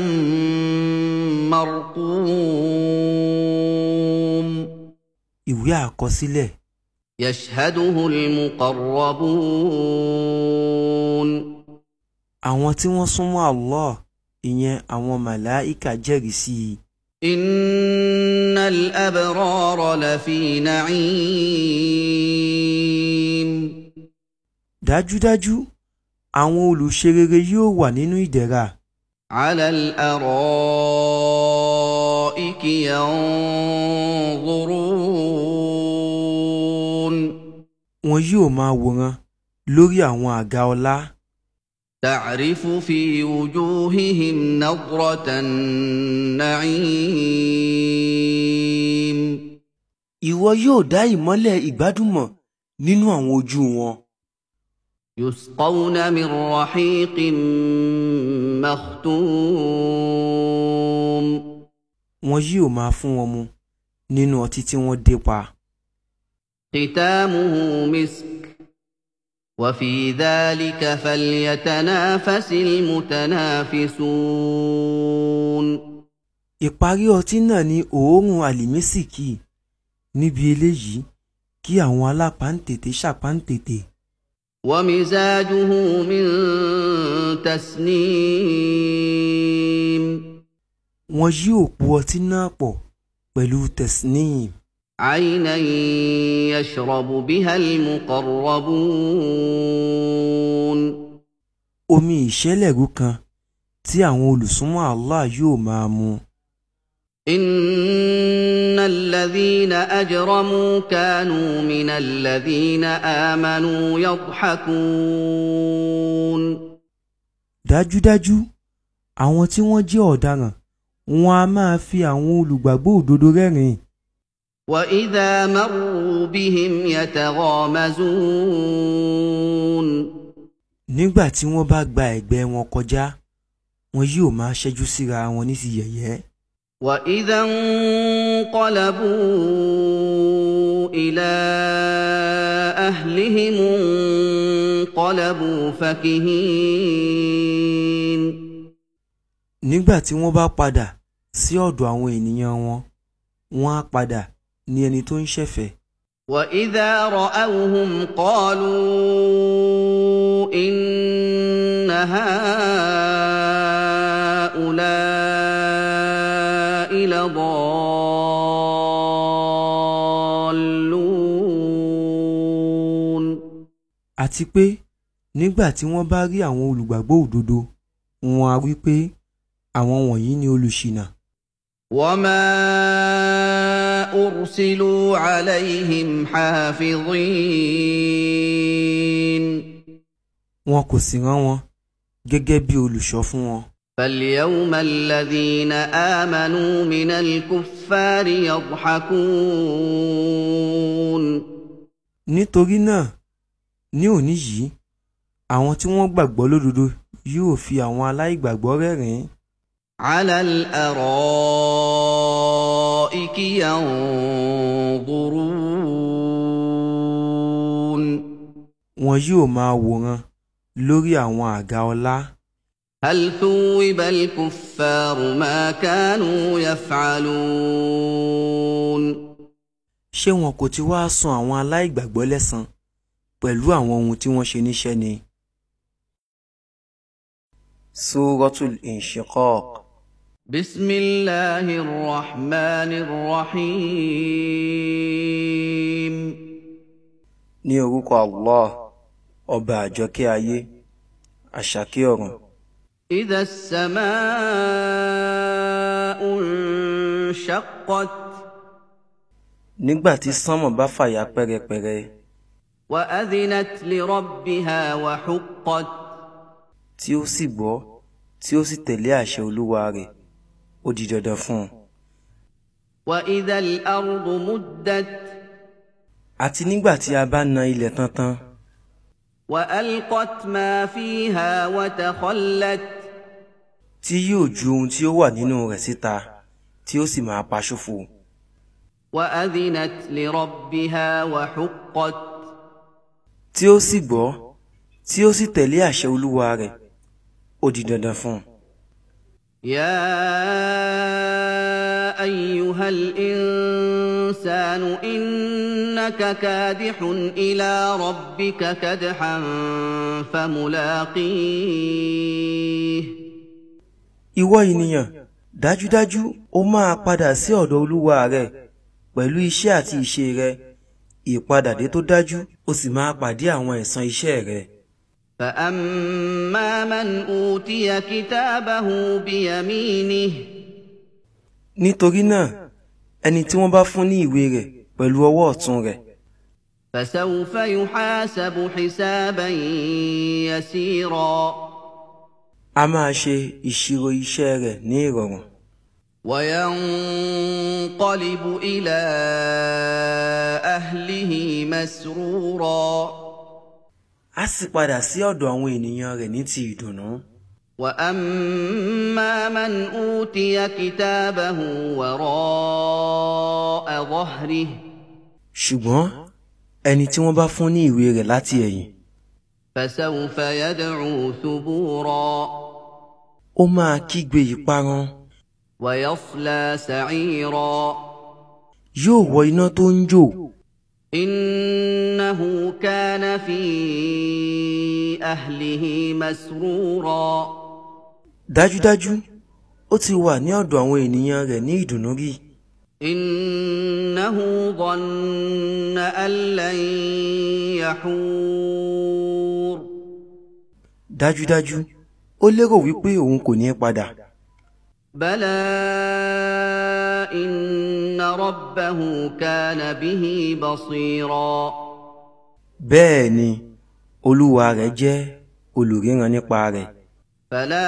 مرقوم ìwé àkọsílẹ̀. يشهده المقربون àwọn tí wọ́n súnmọ́ Allah, ìyẹn àwọn màláíkà jẹ́rìí sí i. إن الأبرار لفي نعيم dájúdájú àwọn olùṣe rere yóò wà nínú ìdẹ̀ra. على الأرائك ينظرون wọn yóò máa wòran lórí àwọn àga ọlá. تعرف في وجوههم نضرة النعيم ìwọ yóò dá ìmọ́lẹ̀ ìgbádùn mọ̀ nínú àwọn ojú wọn. يسقون من رحيق مختوم wọn yóò máa fún wọn mu nínú ọtí tí wọ́n dé pa. ختامه مسك وفي ذلك فليتنافس المتنافسون ìparí ọtí náà ni òórùn àlìmísìkì. níbi eléyìí kí àwọn alápáǹtètè ṣàpáǹtètè. ومزاجه من تسنيم wọn yóò po ọtí náà pọ̀ pẹ̀lú tesnim. عينا يشرب بها المقربون omi ìṣẹ́lẹ̀rú kan tí àwọn olùsúnmọ́ Allah yóò máa mu. إن الذين أجرموا كانوا من الذين آمنوا يضحكون dájúdájú àwọn tí wọ́n jẹ́ ọ̀daràn wọn a máa fi àwọn olùgbàgbọ́ òdodo rẹ́rìn-ín. وإذا مروا بهم يتغامزون nígbà tí wọ́n bá gba ẹ̀gbẹ́ wọn kọjá wọn yóò máa ṣẹ́jú síra wọn ní ti yẹ̀yẹ́. وإذا انقلبوا إلى أهلهم انقلبوا فكهين nígbà tí wọ́n bá padà sí ọ̀dọ̀ àwọn ènìyàn wọn wọ́n á padà ní ẹni tó ń ṣẹ̀fẹ̀. وإذا رأوهم قالوا إن هؤلاء لضالون. àti pé nígbà tí wọ́n bá rí àwọn olùgbàgbọ́ òdodo wọ́n á wí pé àwọn wọ̀nyí ni olùṣìnà. وما أرسلوا عليهم حافظين. wọn kò sì rán wọn gẹ́gẹ́ bí olùṣọ́ fún wọn. فاليوم الذين آمنوا من الكفار يضحكون. nítorí náà ní òní yìí àwọn tí wọ́n gbàgbọ́ lódodo yóò fi àwọn aláìgbàgbọ́ rẹ́rìn-ín. على الأرائك ينظرون. wọn yóò máa wòran lórí àwọn àga ọlá. هل ثوب الكفار ما كانوا يفعلون. ṣé wọn kò ti wá san àwọn aláìgbàgbọ́ lẹ́san pẹ̀lú àwọn ohun tí wọ́n ṣe níṣẹ́ ni. Suratul Inshiqaq. بسم الله الرحمن الرحيم. ní orúkọ Allah ọba àjọkẹ́ ayé àṣàkẹ́ ọ̀run. إذا السماء انشقت. nígbà tí sánmọ̀ bá fàya pẹ́rẹpẹ̀rẹ. وأذنت لربها وحقت. tí ó sì gbọ́ tí ó sì tẹ̀lé àṣẹ olúwa rẹ̀ ó di dandan fún un. وإذا الأرض مدت. àti nígbà tí a bá na ilẹ̀ tantan. وألقت ما فيها وتخلت. tí yóò ju ohun tí ó wà nínú rẹ̀ síta tí ó sì máa pa ṣòfò. وأذنت لربها وحقت. tí ó sì gbọ́ tí ó sì tẹ̀lé àṣẹ olúwa rẹ̀ ó di dandan fún un. يا أيها الإنسان إنك كادح إلى ربك كدحا فملاقيه. ìwọ ènìyàn dájúdájú ó máa padà sí ọ̀dọ̀ olúwa rẹ̀ pẹ̀lú iṣẹ́ àti ìṣe rẹ̀ ìpadàdé tó dájú ó sì máa pàdé àwọn ẹ̀san iṣẹ́ rẹ̀. فأما من أوتي كتابه بيمينه. nítorí náà ẹni tí wọ́n bá fún ní ìwé rẹ̀ pẹ̀lú ọwọ́ ọ̀tún rẹ̀. فسوف يحاسب حسابا يسيرا. a máa ṣe ìṣirò iṣẹ́ rẹ̀ ní ìrọ̀rùn. وينقلب إلى أهله مسرورا. a sì padà sí ọ̀dọ̀ àwọn ènìyàn rẹ̀ ní ti ìdùnnú. وأما من أوتي كتابه وراء ظهره. ṣùgbọ́n ẹni tí wọ́n bá fún ní ìwé rẹ̀ láti ẹ̀yìn. فسوف يدعو ثبورا. ó máa kígbe ìparun. ويصلى سعيرا. yóò wọ iná tó ń jò. إنه كان في أهله مسرورا. dájúdájú ó ti wà ní ọ̀dọ̀ àwọn ènìyàn rẹ̀ ní ìdùnnú rí. إِنَّهُ ظَنَّ أَن لَّن يَحُورَ. Dájúdájú, ó lérò wípé òun kò ní padà. بَلَىٰ إِنَّ رَبَّهُ كَانَ بِهِ بَصِيرًا. Bẹ́ẹ̀ ni, Olúwa rẹ̀ jẹ́ olùríran nípa rẹ̀. فَلَا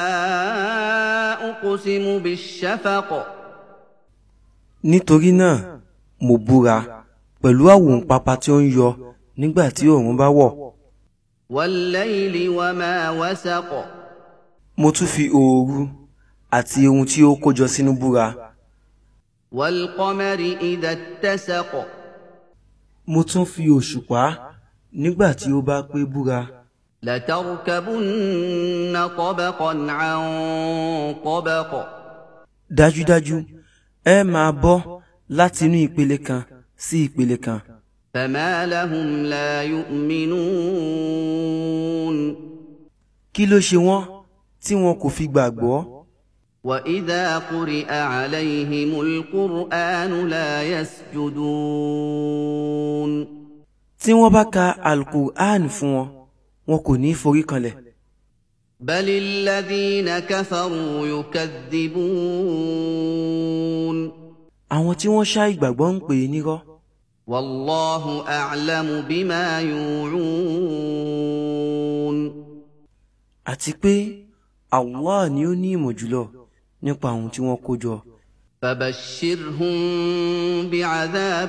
أُقْسِمُ بِالشَّفَقِ. Nítorí náà, mo búra pẹ̀lú àwòǹpápá tí ó ń yọ nígbà tí oòrùn bá wọ̀. وَاللَّيْلِ وَمَا وَسَقَ. Mo tún fi òru àti ohun tí ó kójọ sínú búra. وَالْقَمَرِ إِذَا اتَّسَقَ. Mo tún fi òṣùpá nígbà tí ó bá pé búra. لَتَرْكَبُنَّ طَبَقًا عَن طَبَقٍ. Dájúdájú, ẹ máa bọ́ láti inú ìpele kan sí ìpele kan. فَمَا لَهُمْ لَا يُؤْمِنُونَ. Kí ló ṣe wọ́n tí wọn kò fi gbàgbọ́? وَإِذَا قُرِئَ عَلَيْهِمُ الْقُرْآنُ لَا يَسْجُدُونَ. Tí wọ́n bá ka Al-Qur'an fún wọn, wọn kò ní forí kanlẹ̀. بَلِ الَّذِينَ كَفَرُوا يُكَذِّبُونَ. Àwọn tí wọ́n ṣá ìgbàgbọ́ ń pè é nírọ́. وَاللَّهُ أَعْلَمُ بِمَا يُوعُونَ. Àti pé Allah ni ó ní ìmọ̀ jùlọ nípa ohun tí wọ́n kó jọ. فَبَشِّرْهُم بِعَذَابٍ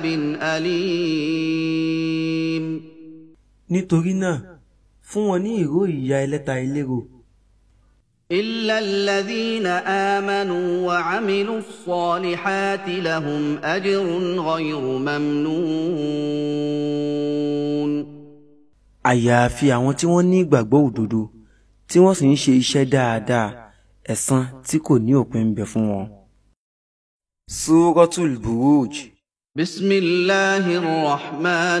أَلِيمٍ. Nítorí náà, fún wọn ní ìró ìyà ẹlẹ́ta eléro. إِلَّا الَّذِينَ آمَنُوا وَعَمِلُوا الصَّالِحَاتِ لَهُمْ أَجْرٌ غَيْرُ مَمْنُونٍ. Àyàfi àwọn tí wọ́n ní ìgbàgbọ́ òdodo tí wọ́n sì ń ṣe iṣẹ́ dáadáa, ẹ̀san tí kò ní òpin ń bẹ fún wọn. Suratul Buruj. بسم الله الرحمن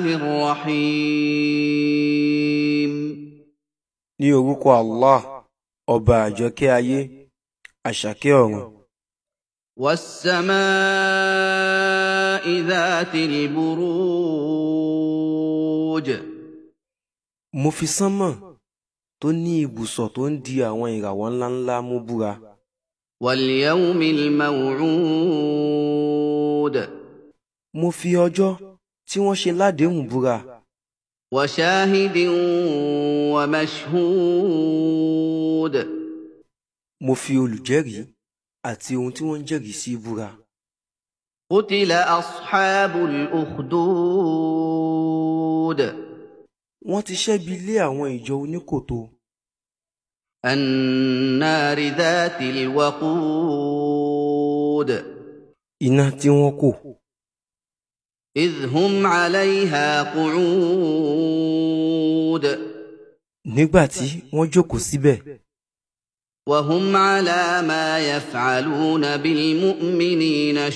الرحيم. Ní orúkọ Allah, ọba àjọkẹ́ ayé, àṣàkẹ́ ọ̀run. والسماء ذات البروج. Mo fi sánmọ̀ tó ní ibùsọ̀ tó ń di àwọn ìràwọ̀ ńláńlá mú búra. واليوم الموعود. Mo fi ọjọ́ tí wọ́n ṣe ládéhùn búra. وشاهد ومشهود. Mo fi olùjẹ́rìí àti ohun tí wọ́n ń jẹ́rìí sí búra. قتل أصحاب الأخدود. Wọ́n ti ṣẹ́bi lé àwọn ìjọ oníkòtò. النار ذات الوقود. Iná tí wọ́n kò. إذ هم عليها قعود. Nígbà tí wọ́n jókòó síbẹ̀. وهم على ما يفعلون بالمؤمنين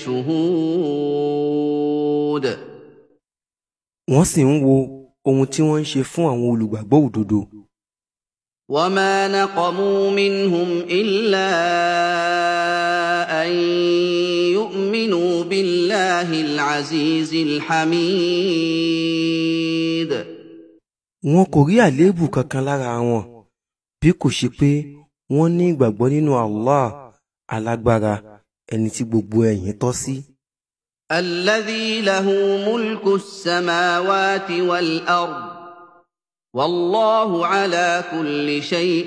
شهود. Wọ́n sì ń wo ohun tí wọ́n ń ṣe fún àwọn olùgbàgbọ́ òdodo. وما نقموا منهم إلا أن يؤمنوا بالله العزيز الحميد. Wọn kò rí àléébù kankan lára wọn bí kò ṣe pé wọ́n ní ìgbàgbọ́ nínú Allah alágbára, ẹni tí gbogbo ẹ̀yìn tọ́ sí. الذي له ملك السماوات والأرض والله على كل شيء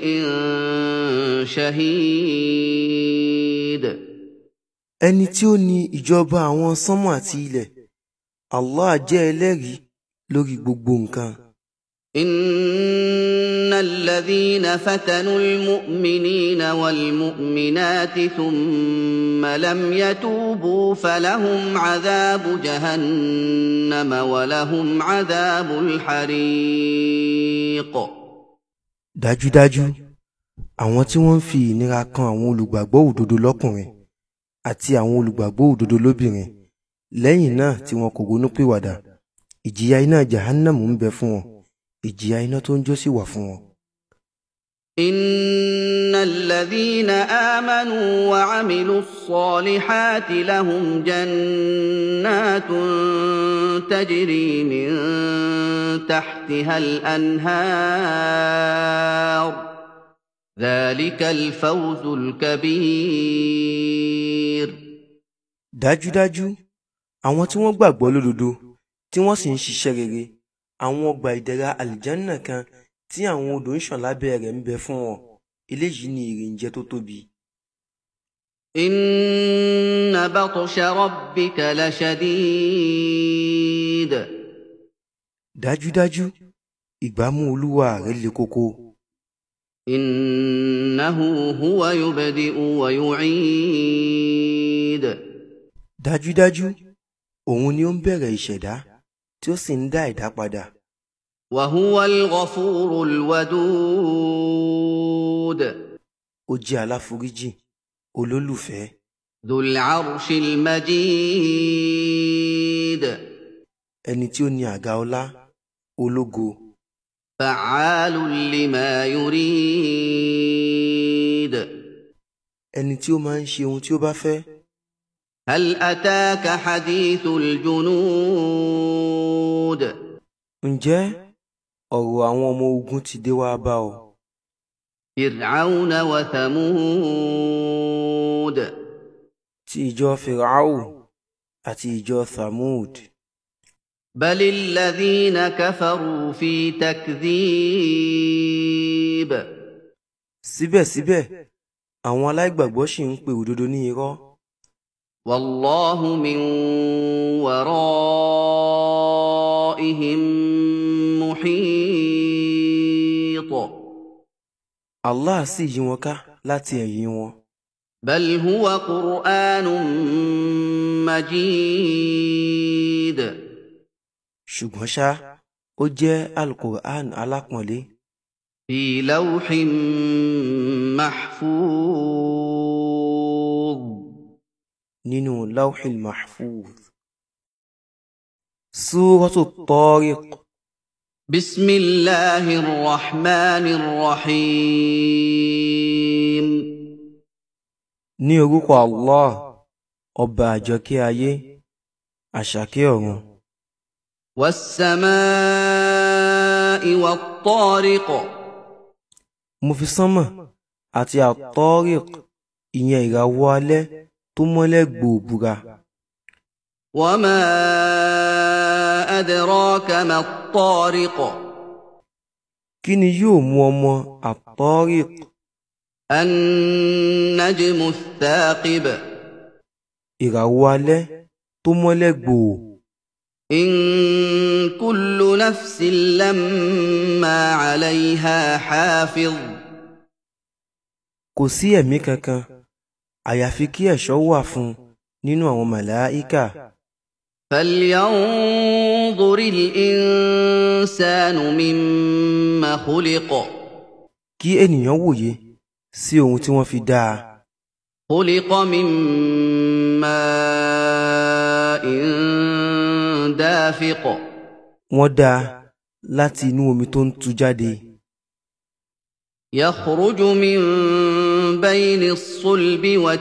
شهيد. Ẹni tí ó ní ìjọba àwọn sánmọ̀ àti ilẹ̀, Allah jẹ́ ẹlẹ́rìí lórí gbogbo nǹkan. إن الذين فتنوا المؤمنين والمؤمنات ثم لم يتوبوا فلهم عذاب جهنم ولهم عذاب الحريق. Dájúdájú, àwọn tí wọ́n ń fi ìnira kan àwọn olùgbàgbọ́ òdodo lọ́kùnrin àti àwọn olùgbàgbọ́ òdodo lóbìnrin lẹ́yìn náà tí wọn kò ronúpìwàdà, ìjìyà iná Jahannam ń bẹ fún wọn, ìjìyà iná tó ń jó sì wà fún wọn. إن الذين آمنوا وعملوا الصالحات لهم جنات تجري من تحتها الأنهار ذلك الفوز الكبير. dájúdájú àwọn tí wọ́n gbàgbọ́ lódodo tí wọ́n sì ń ṣiṣẹ́ rere àwọn ọgbà ìdẹ̀ra àlìjánà kan tí àwọn odò ń ṣàn lábẹ́ rẹ̀ ń bẹ fún wọn eléyìí ni ìrìnjẹ tó tóbi. إن بطش ربك لشديد. dájúdájú ìgbámú olúwa rẹ̀ le koko. إنه هو يبدئ ويعيد. dájúdájú òun ni ó ń bẹ̀rẹ̀ ìṣẹ̀dá tí ó sì ń dá ẹ̀dá padà. وهو الغفور الودود. ó jẹ́ aláforíjì olólùfẹ́. ذو العرش المجيد. ẹni tí ó ní àga ọlá ológo. فعال لما يريد. ẹni tí ó máa ń ṣe ohun tí ó bá fẹ́. هل أتاك حديث الجنود. ǹjẹ́ ọ̀rọ̀ àwọn ọmọ ogun ti dé wá bá ọ. فرعون وثمود. ti ìjọ Fìràáù àti ìjọ Thamud. بل الذين كفروا في تكذيب. síbẹ̀síbẹ̀ àwọn aláìgbàgbọ́ ṣì ń pe òdodo ní irọ́. والله من ورائهم محيط. Allah sì yí wọn ká láti ẹ̀yìn wọn. بل هو قرآن مجيد. ṣùgbọ́n ṣá ó jẹ́ Al-Qur'an alápọ̀nlé. في لوح محفوظ. nínú Lawhil Mahfuz. Suratu Tariq. بسم الله الرحمن الرحيم. ní orúkọ Allah ọba àjọkẹ́ ayé àṣàkẹ́ ọ̀run. والسماء والطارق. mo fi sánmọ̀ àti At-Tariq ìyẹn ìràwọ̀ alẹ́ tó mọ́lẹ̀ gbòòbúra. وما أدراك ما الطارق. kí ni yóò mú ọmọ At-Tariq? النجم الثاقب. ìràwọ̀ alẹ́ tó mọ́lẹ̀ gbòò. إن كل نفس لما عليها حافظ. kò sí ẹ̀mí kankan àyàfi kí ẹ̀ṣọ́ wà fún nínú àwọn màláíkà. فلينظر الإنسان مما خلق. kí ènìyàn wòye sí ohun tí wọ́n fi dá a. خلق من ماء دافق. wọ́n dá a láti inú omi tó ń tú jáde. يخرج من بين الصلب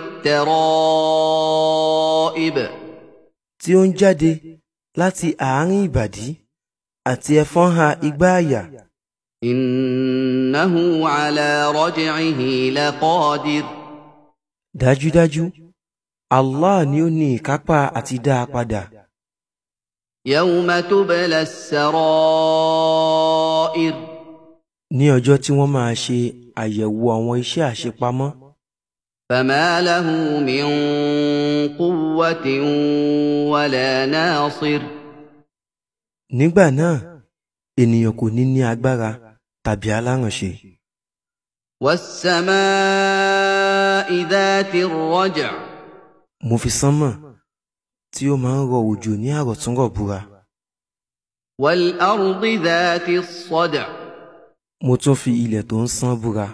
والترائب. tí ó ń jáde láti àárín ìbàdí àti ẹfọ́nhà igbá àyà. إنه على رجعه لقادر. dájúdájú Allah ni ó ní ìkápá àti dá a padà. يوم تبلى السرائر. ní ọjọ́ tí wọ́n máa ṣe àyẹ̀wò àwọn iṣẹ́ àṣepamọ́. فما له من قوة ولا ناصر. nígbà náà ènìyàn kò ní ní agbára tàbí alárànṣe. والسماء ذات الرجع. mo fi sánmọ̀ tí ó máa ń rọ òjò ní àrọ̀túnrọ̀ búra. والأرض ذات الصدع. mo tún fi ilẹ̀ tó ń sán búra.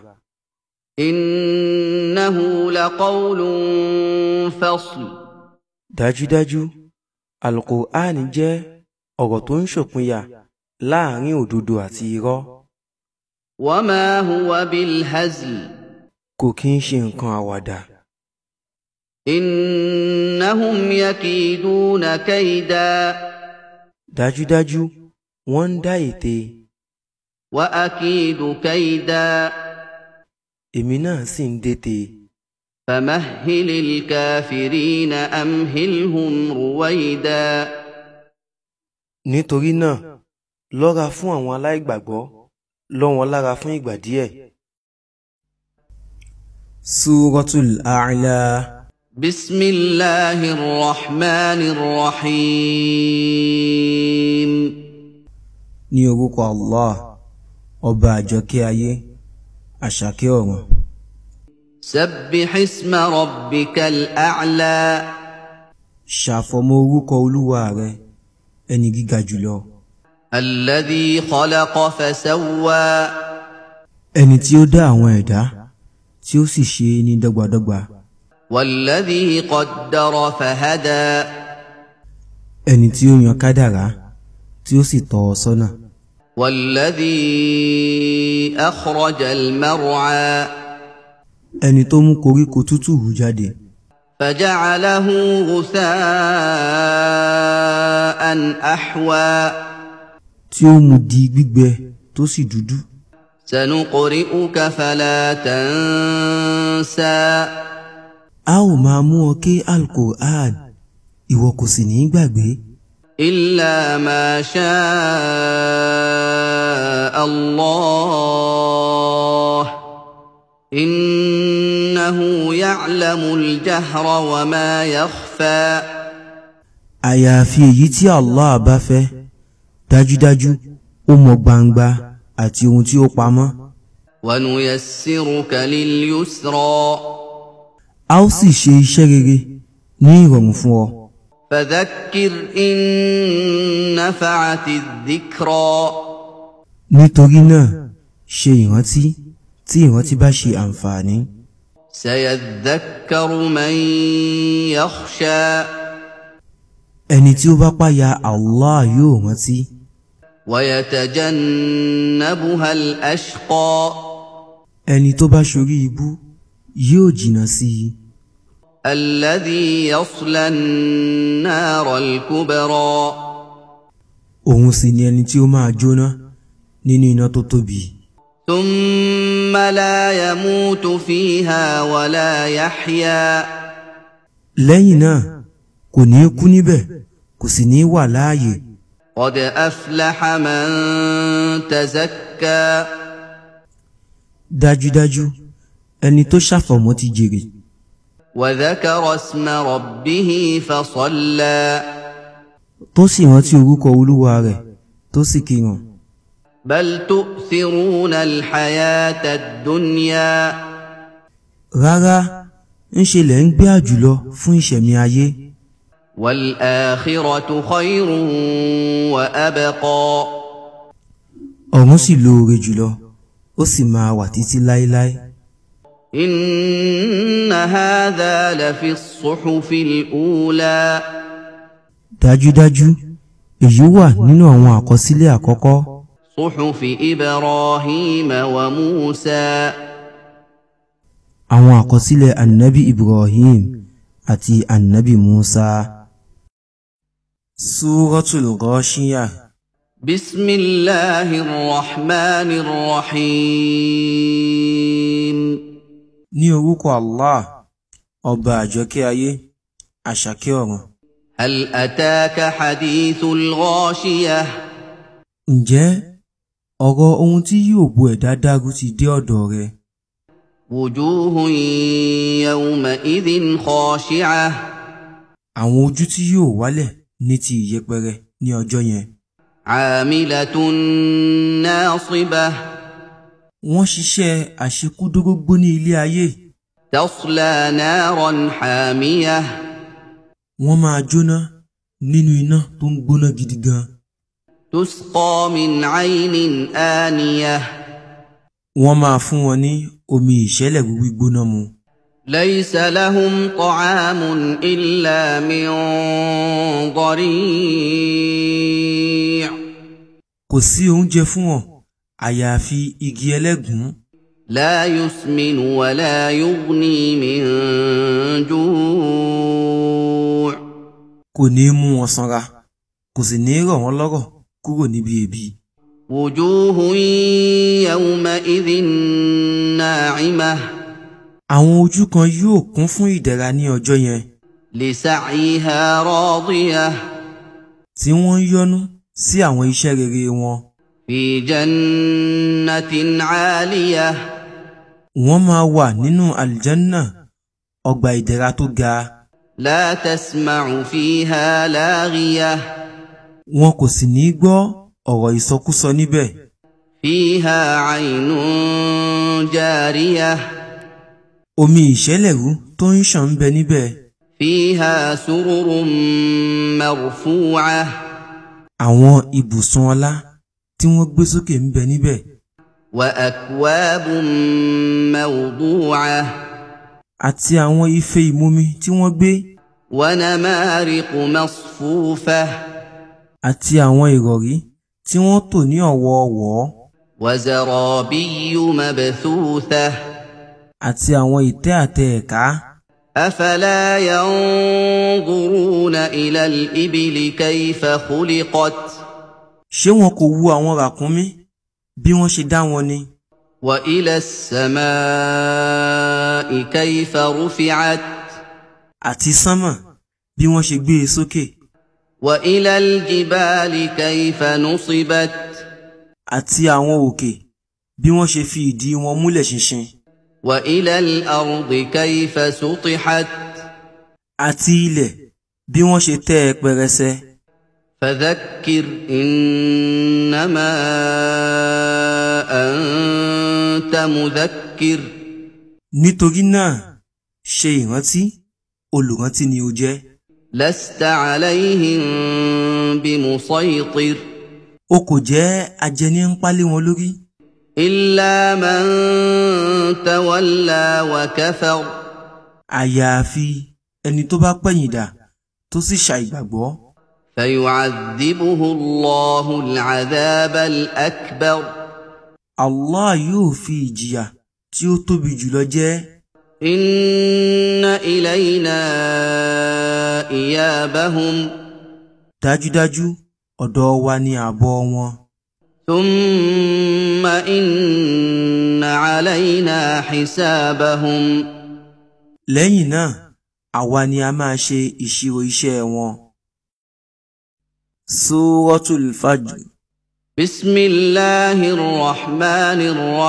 إنه لقول فصل. dájúdájú Al-Qur'an jẹ́ ọ̀rọ̀ tó ń ṣòpinya láàrin òdodo àti irọ́. وما هو بالهزل kò kí ń ṣe nǹkan àwàdà. إنهم يكيدون كيدا dájúdájú wọ́n ń dá ète. وأكيد كيدا èmi náà sì ń dètè. فمهل الكافرين أمهلهم رويدا nítorí náà lọ́ra fún àwọn aláìgbàgbọ́, lọ́ wọn lára fún ìgbà díẹ̀. Suratul A'la. بسم الله الرحمن الرحيم ní orúkọ Allah, ọba àjọkẹ́ ayé, àṣàkẹ́ ọ̀run. سبح اسم ربك الأعلى ṣàfọ̀mọ́ orúkọ olúwa rẹ, ẹni gíga jùlọ. الذي خلق فسوى ẹni tí ó dá àwọn ẹ̀dá tí ó sì ṣe ní dọ́gbadọ́gba. والذي قدر فهدى ẹni tí ó yan kádàrá tí ó sì tọ́ ọ sọ́nà. والذي أخرج المرعى ẹni tó mú koríko tútù hù jáde. فجعله غثاء أحوى tí ó mú di gbígbẹ tó sì dúdú. سنقرئك فلا تنسى a ó máa mú ọ ké Al-Qur'an, ìwọ kò sì ní gbàgbé. إلا ما شاء الله إنه يعلم الجهر وما يخفى àyàfi èyí tí Allah bá fẹ́, dájúdájú ó mọ gbangba àti ohun tí ó pamọ́. ونيسرك لليسرى a ó sì ṣe iṣẹ́ rere ní ìrọ̀rùn fún ọ. فذكر إن نفعت الذكرى nítorí náà ṣe ìrántí tí ìrántí bá ṣe àǹfààní. سيذكر من يخشى ẹni tí ó bá páyà Allah yóò rántí. ويتجنبها الأشقى ẹni tó bá ṣorí ibú yóò jìnnà sí i. الذي يصلى النار الكبرى òun sì ni ẹni tí ó máa jóná nínú iná tó tóbi. ثم لا يموت فيها ولا يحيا lẹ́yìn náà kò ní kú níbẹ̀, kò sì ní wà láàyè. قد أفلح من تزكى dájúdájú ẹni tó ṣàfọ̀mọ́ ti jèrè. وذكر اسم ربه فصلى tó sì rántí orúkọ olúwa rẹ̀ tó sì kírun. بل تؤثرون الحياة الدنيا rárá ń ṣe lẹ̀ ń gbé àjùlọ fún ìṣẹ̀mí ayé. والآخرة خير وأبقى ọ̀run sì lóore jùlọ, ó sì máa wà títí láéláé. إن هذا لفي الصحف الأولى dájúdájú èyí wà nínú àwọn àkọsílẹ̀ àkọ́kọ́. صحف إبراهيم وموسى àwọn àkọsílẹ̀ annabi Ibrahim àti annabi Musa. Suratul Ghashiyah. بسم الله الرحمن الرحيم ní orúkọ Allah, ọba àjọkẹ́ ayé, àṣàkẹ́ ọ̀run. هل أتاك حديث الغاشية ǹjẹ́ ọ̀rọ̀ ohun tí yóò bo ẹ̀dá dáru ti dé ọ̀dọ̀ rẹ? وجوه يومئذ خاشعة àwọn ojú tí yóò wálẹ̀ ní ti ìyẹpẹrẹ ní ọjọ́ yẹn. عاملة ناصبة wọ́n ṣiṣẹ́ àṣekúdórógbó ní ilé ayé. تصلى نارا حامية wọ́n máa jóná nínú iná tó ń gbóná gidi gan. تسقى من عين آنية wọ́n máa fún wọn ní omi ìṣẹ́lẹ̀ gbígbóná mu. ليس لهم طعام إلا من ضريع kò sí oúnjẹ fún wọn àyàfi igi ẹlẹ́gùn. لا يسمن ولا يغني من جوع. kò ní mú wọn sanra kò sì ní rọ̀ wọ́n lọ́rọ̀ kúrò níbi ebi. وجوه يومئذ ناعمة. àwọn ojú kan yóò kún fún ìdẹ̀ra ní ọjọ́ yẹn. لسعيها راضية. tí wọ́n ń yọ́nú sí àwọn iṣẹ́ rere wọn. في جنة عالية. wọ́n máa wà nínú aljanna ọgbà ìdẹ̀ra tó ga. لا تسمع فيها لاغية. wọn kò sì ní gbọ́ ọ̀rọ̀ ìsọkúsọ níbẹ̀. فيها عين جارية. omi ìṣẹ́lẹ̀rú tó ń ṣàn ń bẹ níbẹ̀. فيها سرر مرفوعة. àwọn ibùsùn ọlá tí wọ́n gbé sókè ń bẹ níbẹ̀. وأكواب موضوعة. àti àwọn ife ìmumi tí wọ́n gbé. ونمارق مصفوفة. àti àwọn ìrọ̀rí tí wọ́n tò ní ọ̀wọ̀ọ̀wọ́. وزرابي مبثوثة. àti àwọn ìtẹ́ àtẹ ẹ̀ká. أفلا ينظرون إلى الإبل كيف خلقت. ṣé wọn kò wo àwọn ràkúnmí bí wọ́n ṣe dá wọn ni. وإلى السماء كيف رفعت. àti sánmà bí wọ́n ṣe gbé e sókè. وإلى الجبال كيف نصبت. àti àwọn òkè bí wọ́n ṣe fi ìdí wọn múlẹ̀ ṣinṣin. وإلى الأرض كيف سطحت. àti ilẹ̀ bí wọ́n ṣe tẹ́ ẹ pẹrẹsẹ. فذكر إنما أنت مذكر. nítorí náà ṣe ìrántí olùrántí ni ó jẹ́. لست عليهم بمسيطر. o kò jẹ́ ajẹni ń pálé wọn lórí. إلا من تولى وكفر. àyàfi ẹni tó bá pẹ̀yìndà tó sì ṣàìgbàgbọ́. فيعذبه الله العذاب الأكبر. Allah yóò fi ìjìyà tí ó tóbi jùlọ jẹ. إن إلينا إيابهم. dájúdájú ọ̀dọ̀ wa ni àbọ̀ wọn. ثم إن علينا حسابهم. lẹ́yìn náà àwa ni a máa ṣe ìṣirò iṣẹ́ wọn. Suratul Fajr. بسم الله الرحمن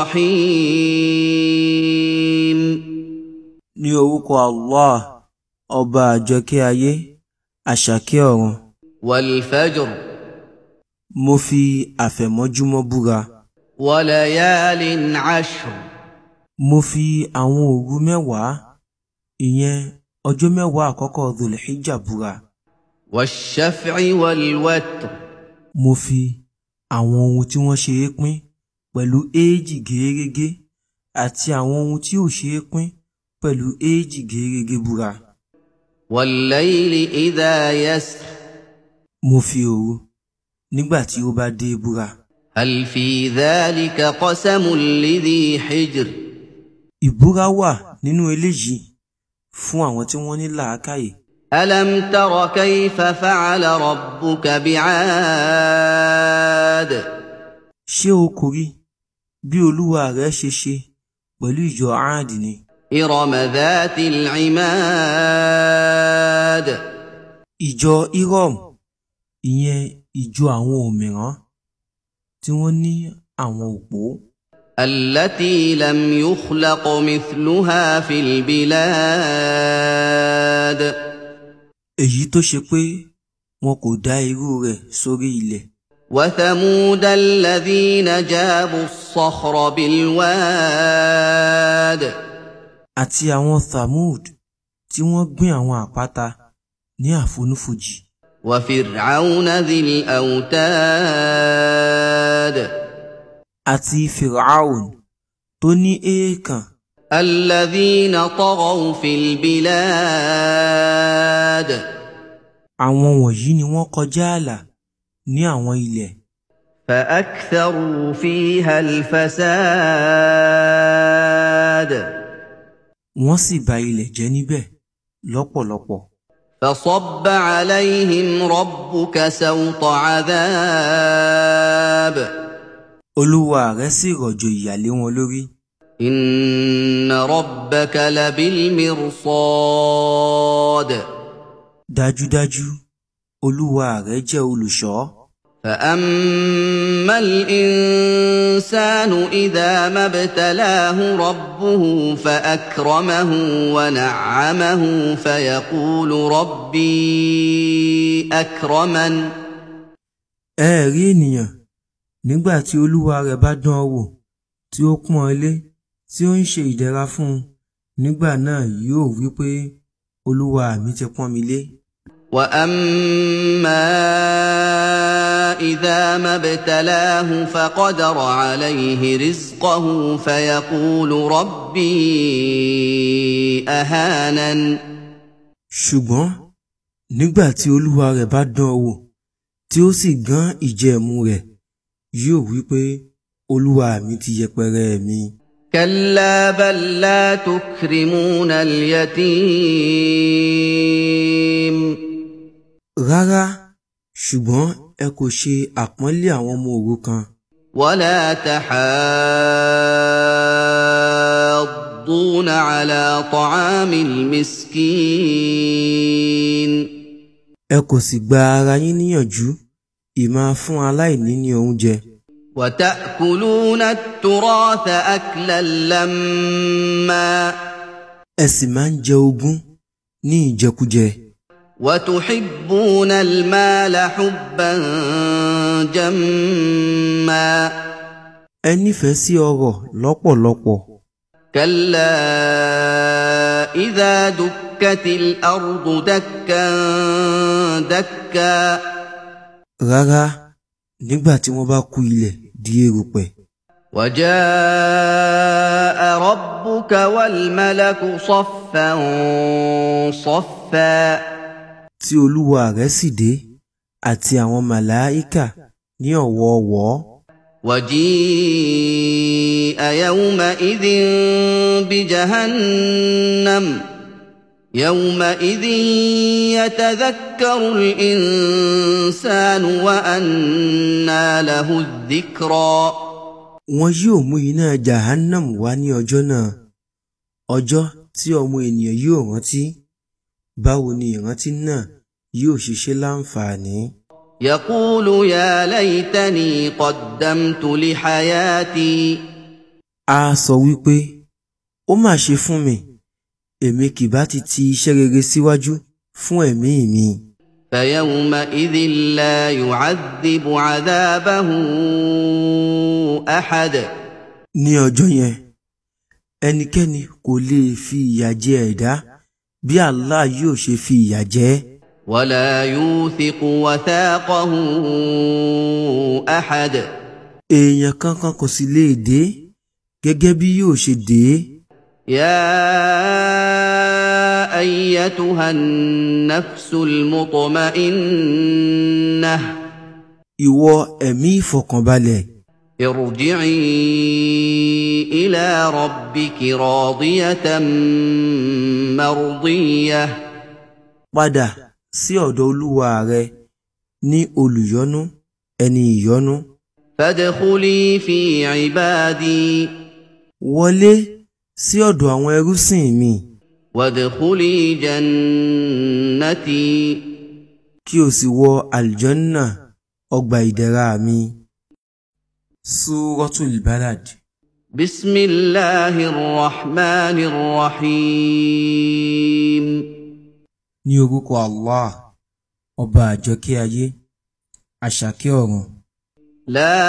الرحيم. ní orúkọ Allah ọba àjọkẹ́ ayé àṣàkẹ́ ọ̀run. والفجر. mo fi àfẹ̀mọ́júmọ́ búra. وليال عشر. mo fi àwọn òru mẹ́wàá ìyẹn ọjọ́ mẹ́wàá àkọ́kọ́ Dhul-Hijjah búra. والشفع والوتر. mo fi àwọn ohun tí wọ́n ṣe é pín pẹ̀lú éèjì gẹ́rẹ́gẹ́ àti àwọn ohun tí ò ṣe é pín pẹ̀lú éèjì gẹ́rẹ́gẹ́ búra. والليل إذا يسر. mo fi òru nígbà tí ó bá dé búra. هل في ذلك قسم لذي حجر. ìbúra wà nínú eléyìí fún àwọn tí wọ́n ní làákàyè. ألم تر كيف فعل ربك بعاد. ṣé o kò rí bí olúwa rẹ̀ ṣe ṣe pẹ̀lú ìjọ Áàdì ni. إرم ذات العماد. ìjọ Iram ìyẹn ìjọ àwọn òmìrán tí wọ́n ní àwọn òpó. التي لم يخلق مثلها في البلاد. èyí tó ṣe pé wọn kò dá irú rẹ̀ sórí ilẹ̀. وثمود الذين جابوا الصخر بالواد. àti àwọn Thamud tí wọ́n gbìn àwọn àpáta ní àfonúfojì. وفرعون ذي الأوتاد. àti Fir'aun tó ní èèkàn. الذين طغوا في البلاد. àwọn wọ̀nyí ni wọ́n kọjá ààlà ní àwọn ilẹ̀. فأكثروا فيها الفساد wọ́n sì ba ilẹ̀ jẹ́ níbẹ̀ lọ́pọ̀lọpọ̀. فصب عليهم ربك سوط عذاب Olúwa rẹ̀ sì rọ̀jò ìyà lé wọn lórí. إن ربك لبالمرصاد Dájúdájú, Olúwa rẹ̀ jẹ́ olùṣọ́. فأما الإنسان إذا ما ابتلاه ربه فأكرمه ونعمه فيقول ربي أكرمن. Ẹ rí ènìyàn nígbà tí Olúwa rẹ̀ bá dán an wò, tí ó pọ́n ọn lé, tí ó ń ṣe ìdẹ̀ra fún un, nígbà náà yóò wí pé, Olúwa mi ti pọ́n mi lé. وأما إذا ما ابتلاه فقدر عليه رزقه فيقول ربي أهانن. Ṣùgbọ́n nígbà tí Olúwa rẹ̀ bá dán an wò, tí ó sì gán ìjẹ̀mú rẹ̀, yóò wí pé, Olúwa mi ti yẹpẹrẹ mi. كلا بل لا تكرمون اليتيم Rárá, ṣùgbọ́n ẹ kò ṣe àpọ́nlé àwọn ọmọ òrukàn. ولا تحاضون على طعام المسكين Ẹ kò sì gba ara yín níyànjú ìmáa fún aláìní ní oúnjẹ. وتأكلون التراث أكلا لما Ẹ sì máa ń jẹ ogún ní ìjẹkújẹ. وتحبون المال حبا جما Ẹ nífẹ̀ẹ́ sí ọrọ̀ lọ́pọ̀lọpọ̀. كلا إذا دكت الأرض دكا دكا Rárá, nígbà tí wọ́n bá kú ilẹ̀ di erùpẹ̀. وجاء ربك والملك صفا صفا Tí Olúwa rẹ̀ sì dé àti àwọn màláíkà ní ọ̀wọ̀ọ̀wọ́. وجيء يومئذ بجهنم يومئذ يتذكر الإنسان وأنى له الذكرى. Wọn yóò mú iná Jahannam wá ní ọjọ́ náà, ọjọ́ tí ọmọ ènìyàn yóò rántí. Báwo ni ìrántí náà yóò ṣiṣẹ́ láǹfààní? يقول يا ليتني قدمت لحياتي. A sọ wípé, ó mà ṣe fún mi, èmi kì bá ti iṣẹ́ rere síwájú fún ẹ̀mí mi. فيومئذ لا يعذب عذابه أحد. Ní ọjọ́ yẹn, ẹnikẹ́ni kò lè fi ìyà jẹ ẹ̀dá bí Allah yóò ṣe fi ìyà jẹ. ولا يوثق وثاقه أحد. Èèyàn kankan kò sì lè dé gẹ́gẹ́ bí yóò ṣe dé. يا أيتها النفس المطمئنة. Ìwọ ẹ̀mí ìfọ̀kànbalẹ̀, ارجعي إلى ربك راضية مرضية. padà sí ọ̀dọ̀ Olúwa rẹ ní olùyọ́nú, ẹni ìyọ́nú. فادخلي في عبادي. Wọlé sí ọ̀dọ̀ àwọn ẹrúsìn mi. وادخلي جنتي. Kí o sì wọ àlùjànnà, ọgbà ìdẹ̀ra mi. Suratul Balad. بسم الله الرحمن الرحيم. Ní orúkọ Allah, ọba àjọkẹ́ ayé, àṣàkẹ́ ọ̀run. لا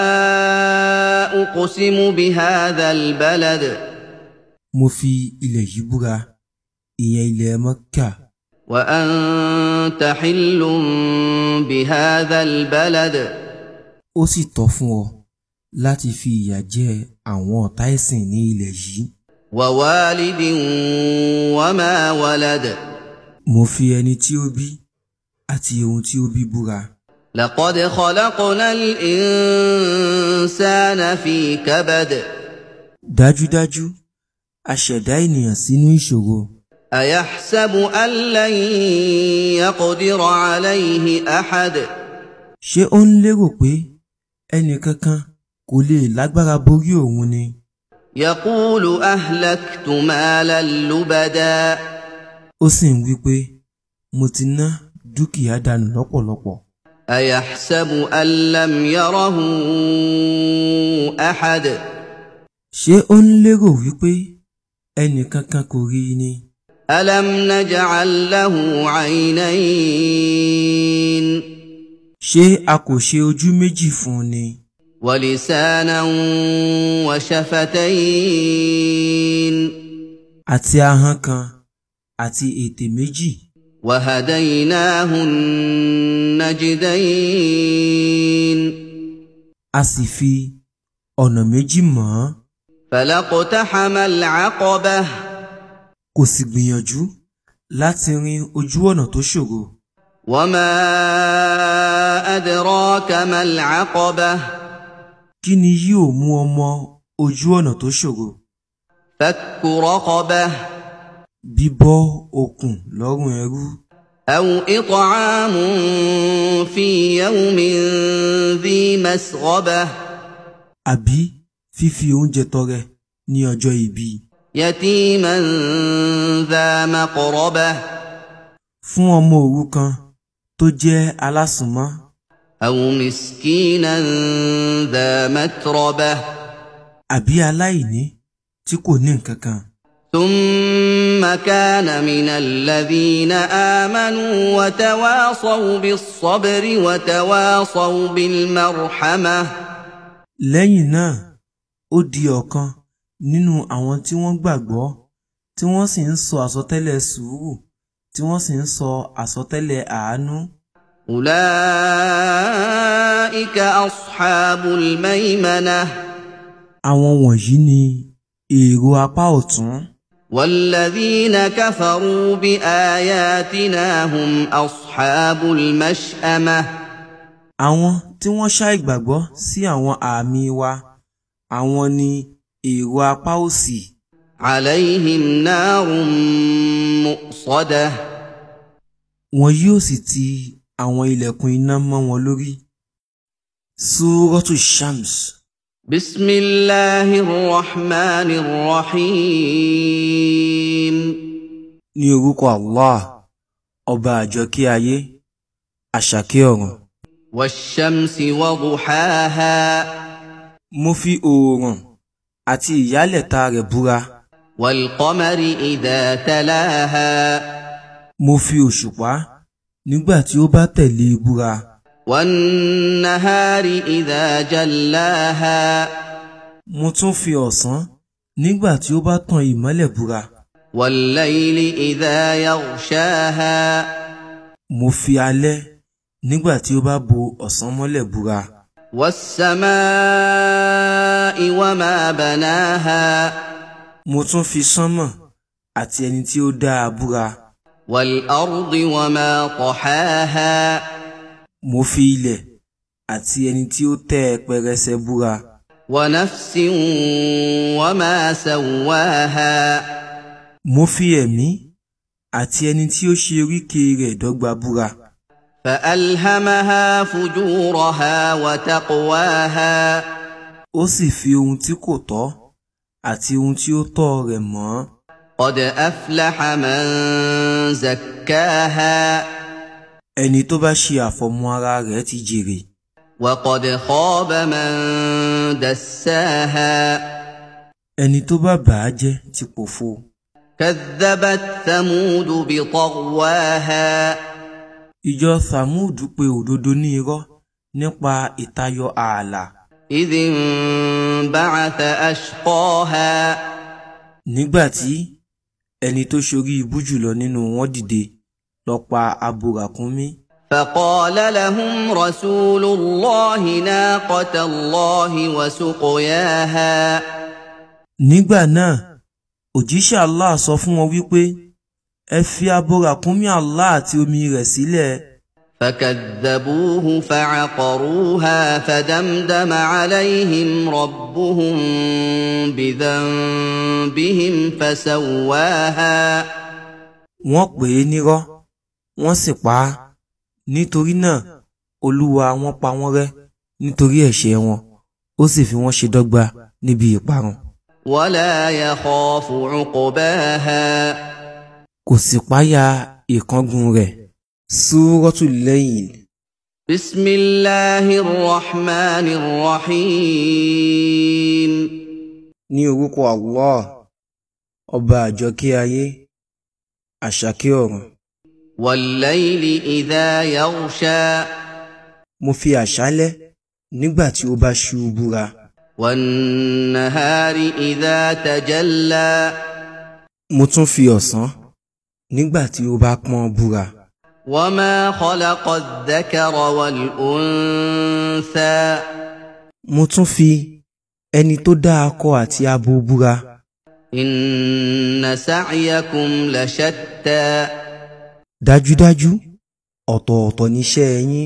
أقسم بهذا البلد. Mo fi ilẹ̀ yìí búra, ìyẹn ilẹ̀ Mẹ́kà. وأنت حل بهذا البلد. Ó sì tọ́ fún ọ láti fi ìyà jẹ àwọn ọ̀tá ẹ̀sìn ní ilẹ̀ yìí. ووالد وما ولد. Mo fi ẹni tí ó bí àti ohun tí ó bí búra. لقد خلقنا الإنسان في كبد dájúdájú a ṣẹ̀dá ènìyàn sínú ìṣòro. أيحسب أن لن يقدر عليه أحد ṣé ó ń lérò pé ẹnìkankan kò lè lágbára borí òun ni? يقول أهلكت مالا لبدا ó sì ń wí pé mo ti ná dúkìá dànù lọ́pọ̀lọpọ̀. أيحسب أن لم يره أحد ṣé ó ń lérò wípé ẹnìkankan kò rí i ni? ألم نجعل له عينين ṣé a kò ṣe ojú méjì fún un ni? ولسانا وشفتين àti ahọ́n kan àti ètè méjì. وهديناه النجدين a sì fi ọ̀nà méjì mọ̀ ọ́n. فلاقتحم العقبة kò sì gbìyànjú láti rin ojú ọ̀nà tó ṣòro. وما أدراك ما العقبة kí ni yóò mú ọ mọ ojú ọ̀nà tó ṣòro? فك رقبة bíbọ́ okùn lọ́rùn ẹrú. أو إطعام في يوم ذي مسغبة àbí fífi oúnjẹ tọrẹ ní ọjọ́ ìbí. يتيما ذا مقربة fún ọmọ òrukàn tó jẹ́ alásùnmọ́. أو مسكينا ذا متربة àbí aláìní tí kò ní nǹkan kan. ثم كان من الذين آمنوا وتواصوا بالصبر وتواصوا بالمرحمة lẹ́yìn náà ó di ọ̀kan nínú àwọn tí wọ́n gbàgbọ́ tí wọ́n sì ń sọ àsọtẹ́lẹ̀ sùúrù tí wọ́n sì ń sọ àsọtẹ́lẹ̀ àánú. أولئك أصحاب الميمنة àwọn wọ̀nyí ni èrò apá ọ̀tún. والذين كفروا بآياتنا هم أصحاب المشأمة àwọn tí wọ́n ṣàìgbàgbọ́ sí àwọn àmì wa àwọn ni èrò apá òsì. عليهم نار مؤصدة wọn yóò sì ti àwọn ilẹ̀kùn iná mọ́ wọn lórí. Suratu Shams. بسم الله الرحمن الرحيم ní orúkọ Allah ọba àjọkẹ́ ayé àṣàkẹ́ ọ̀run. والشمس وضحاها mo fi oòrùn àti ìyálẹ̀ta rẹ̀ búra. والقمر إذا تلاها mo fi òṣùpá nígbà tí ó bá tẹ̀lé e búra. والنهار إذا جلاها mo tún fi ọ̀sán nígbà tí ó bá tan ìmọ́lẹ̀ búra. والليل إذا يغشاها mo fi alẹ́ nígbà tí ó bá bo ọ̀sán mọ́lẹ̀ búra. والسماء وما بناها mo tún fi sánmọ̀ àti ẹni tí ó dá a búra. والأرض وما طحاها mo fi ilẹ̀ àti ẹni tí ó tẹ́ ẹ pẹrẹsẹ búra. ونفس وما سواها mo fi ẹ̀mí àti ẹni tí ó ṣe oríkèé rẹ̀ dọ́gba búra. فألهمها فجورها وتقواها ó sì fi ohun tí kò tọ́ àti ohun tí ó tọ́ rẹ̀ mọ̀. قد أفلح من زكاها ẹni tó bá ṣe àfọ̀mọ́ ara rẹ̀ ti jèrè. وقد خاب من دساها ẹni tó bá bà á jẹ́ ti pòfo. كذبت ثمود بطغواها ìjọ Thamud pe òdodo ní irọ́ nípa ìtayọ ààlà. إذ انبعث أشقاها nígbà tí ẹni tó ṣorí ibú jùlọ nínú wọn dìde lọ pa abo ràkúnmí. فقال لهم رسول الله ناقة الله وسقياها nígbà náà òjíṣẹ́ Allah sọ fún wọn wípé ẹ fi abo ràkúnmí Allah àti omi rẹ̀ sílẹ̀. فكذبوه فعقروها فدمدم عليهم ربهم بذنبهم فسواها. wọ́n pè é nírọ́ wọ́n sì pa á nítorí náà Olúwa wọn pa wọ́n rẹ́ nítorí ẹ̀ṣẹ̀ wọn ó sì fi wọ́n ṣe dọ́gba níbi ìparun. ولا يخاف عقباها. kò sì páyà ìkángun rẹ̀. Suratul Layl. بسم الله الرحمن الرحيم. ní orúkọ Allah ọba àjọkẹ́ ayé àṣàkẹ́ ọ̀run. والليل إذا يغشى. mo fi àṣálẹ́ nígbà tí ó bá ṣú búra. والنهار إذا تجلى. mo tún fi ọ̀sán nígbà tí ó bá pọ́n búra. وما خلق الذكر والأنثى. mo tún fi ẹni tó dá akọ àti abo búra. إن سعيكم لشتى. dájúdájú ọ̀tọ̀ọ̀tọ̀ níṣẹ́ yín.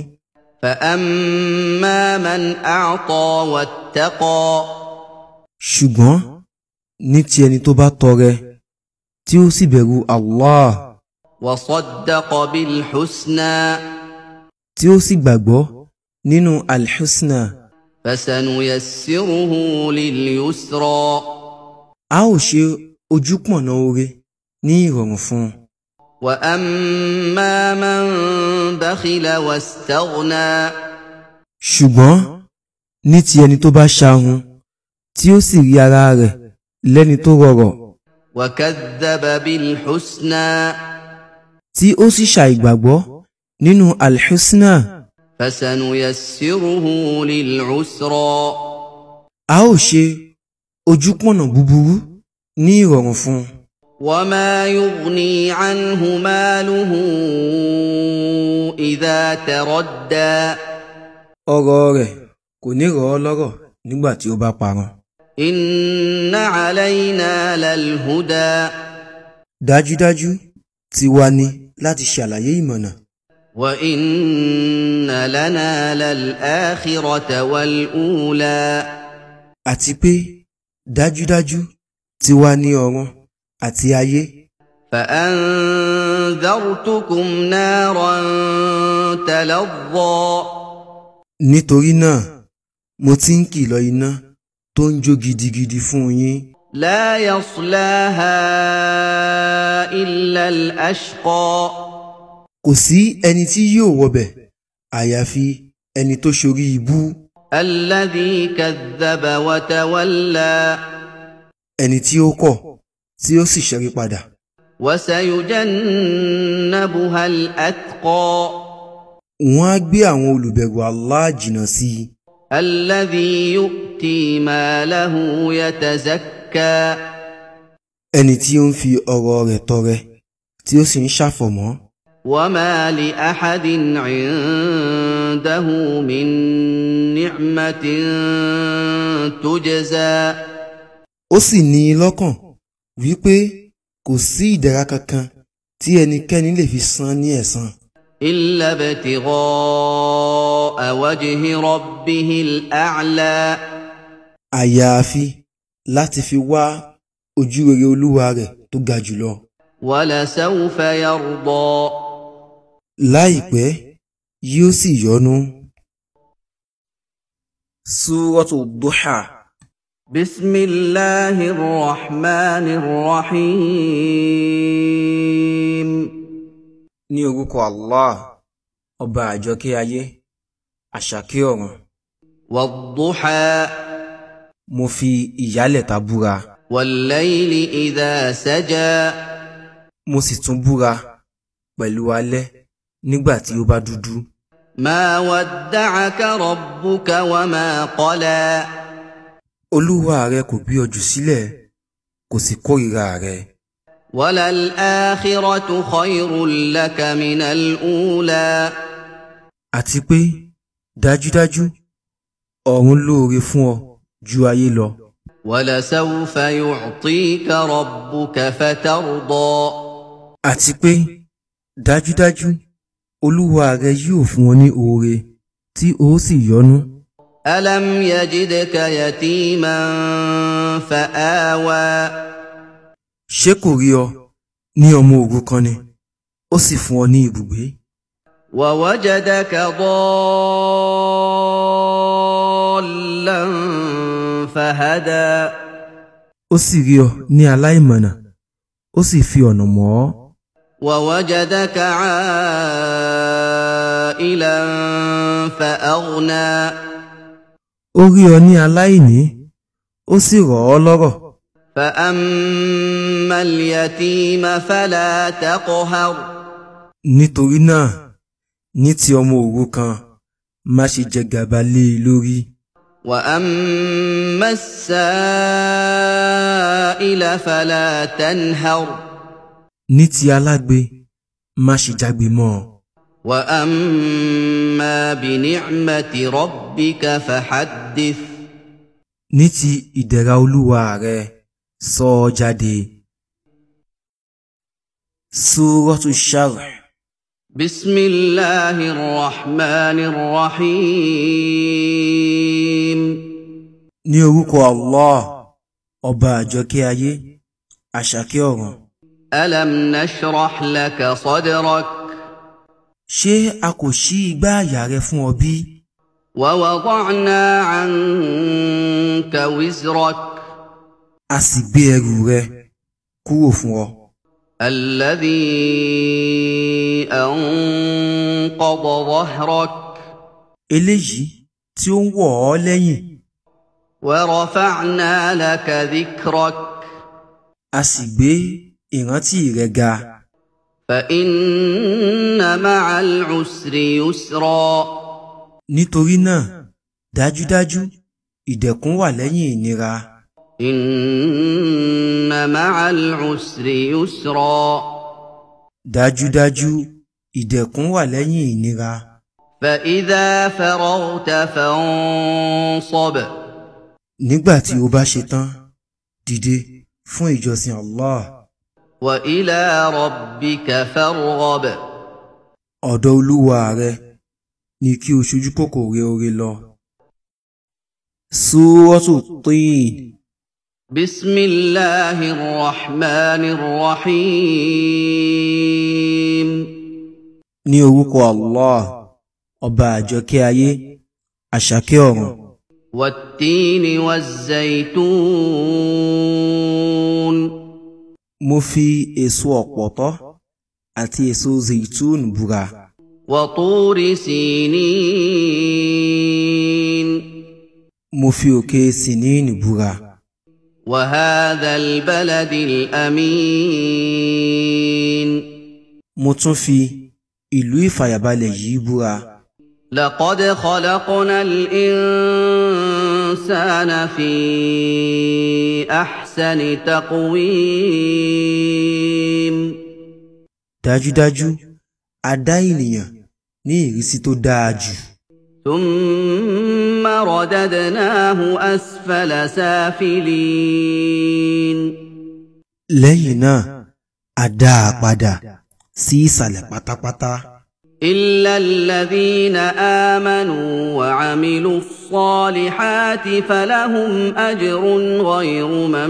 فأما من أعطى واتقى. ṣùgbọ́n ní ti ẹni tó bá tọrẹ tí ó sì bẹ̀rù Allah. وصدق بالحسنى. tí ó sì gbàgbọ́ nínú al-husna. فسنيسره لليسرى. a ó ṣe ojúpọ̀nà oore ní ìrọ̀rùn fún un. وأما من بخل واستغنى. ṣùgbọ́n ní ti ẹni tó bá ṣahun tí ó sì rí ara rẹ̀ lẹ́ni tó rọrọ̀. وكذب بالحسنى. tí ó sì ṣàìgbàgbọ́ nínú al-husna. فسنيسره للعسرى. a ó ṣe ojúpọ̀nà búburú ní ìrọ̀rùn fún un. وما يغني عنه ماله إذا تردى. ọrọ̀ rẹ̀ kò ní rọ̀ ọ́ lọ́rọ̀ nígbà tí ó bá parun. إن علينا للهدى. dájúdájú tiwa ni láti ṣàlàyé ìmọ̀nà. وإن لنا للآخرة والأولى. àti pé dájúdájú tiwa ni ọ̀run àti ayé. فأنذرتكم نارا تلظى. nítorí náà mo ti ń kìlọ̀ iná tó ń jó gidigidi fún yín. لا يصلاها إلا الأشقى. kò sí ẹni tí yóò wọbẹ̀ àyàfi ẹni tó ṣorí ibú. الذي كذب وتولى. ẹni tí ó kọ̀ tí ó sì ṣẹ́rí padà. وسيجنبها الأتقى. wọ́n á gbé àwọn olùbẹ̀rù Allah jìnnà sí i. الذي يؤتي ماله يتزكى. ẹni tí ó ń fi ọrọ̀ rẹ̀ tọrẹ tí ó sì ń ṣàfọ̀mọ́. وما لأحد عنده من نعمة تجزى. ó sì ní i lọ́kàn wípé kò sí ìdẹ̀ra kankan tí ẹnikẹ́ni lè fi san ní ẹ̀san. إلا ابتغاء وجه ربه الأعلى. àyàfi láti fi wá ojú rere Olúwa rẹ̀ tó ga jùlọ. ولسوف يرضى. láìpẹ́ yóò sì yọ́nú. Suratu Duha. بسم الله الرحمن الرحيم. ní orúkọ Allah ọba àjọkẹ́ ayé àṣàkẹ́ ọ̀run. والضحى. mo fi ìyálẹ̀ta búra. والليل إذا سجى. mo sì tún búra pẹ̀lú alẹ́ nígbà tí ó bá dúdú. ما ودعك ربك وما قلى. Olúwa rẹ kò gbé ọ jù sílẹ̀ kò sì kórìíra rẹ. وللآخرة خير لك من الأولى. àti pé dájúdájú ọ̀run lóore fún ọ ju ayé lọ. ولسوف يعطيك ربك فترضى. àti pé dájúdájú Olúwa rẹ yóò fún ọ ní oore tí ó sì yọ́nú. ألم يجدك يتيما فآوى Ṣé kò rí ọ ní ọmọ òrukàn ni, ó sì fún ọ ní ibùgbé? ووجدك ضالا فهدى Ó sì rí ọ ní aláìmọ̀nà, ó sì fi ọ̀nà mọ̀ ọ́. ووجدك عائلا فأغنى Ó rí ọ ní aláìní, ó sì rọ̀ ọ́ lọ́rọ̀. فأما اليتيم فلا تقهر Nítorí náà, ní ti ọmọ òrukàn, má ṣe jẹ gàba lé e lórí. وأما السائل فلا تنهر Ní ti alágbe, má ṣe jágbe mọ́ ọ. وأما بنعمة ربك فحدث Ní ti ìdẹ̀ra Olúwa rẹ, sọ ọ́ jáde. Suratu Sharh. بسم الله الرحمن الرحيم Ní orúkọ Allah, ọba àjọkẹ́ ayé, àṣàkẹ́ ọ̀run. ألم نشرح لك صدرك Ṣé a kò ṣí igbá àyà rẹ fún ọ bí? ووضعنا عنك وزرك A sì gbé ẹrù rẹ kúrò fún ọ. الذي أنقض ظهرك Eléyìí tí ó ń wọ̀ ọ́ lẹ́yìn. ورفعنا لك ذكرك A sì gbé ìrántí rẹ ga. فإن مع العسر يسرا Nítorí náà, dájúdájú, ìdẹ̀kùn wà lẹ́yìn ìnira. إن مع العسر يسرا Dájúdájú, ìdẹ̀kùn wà lẹ́yìn ìnira. فإذا فرغت فانصب Nígbà tí o bá ṣe tán, dìde fún ìjọsìn Allah. وإلى ربك فارغب Ọ̀dọ̀ Olúwa rẹ ni kí o ṣojú kòkòrò oore lọ. Suratu Tin. بسم الله الرحمن الرحيم Ní orúkọ Allah, ọba àjọkẹ́ ayé, àṣàkẹ́ ọ̀run. والتين والزيتون Mo fi èso ọ̀pọ̀tọ́ àti èso zaitun búra. وطور سينين Mo fi òkè Sinin búra. وهذا البلد الأمين Mo tún fi ìlú ìfàyàbalẹ̀ yìí búra. لقد خلقنا الإنسان في أحسن تقويم Dájúdájú, a dá ènìyàn ní ìrísí tó dáa jù. ثم رددناه أسفل سافلين Lẹ́yìn náà, a dá a padà sí ìsàlẹ̀ pátápátá. إلا الذين آمنوا وعملوا الصالحات فلهم أجر غير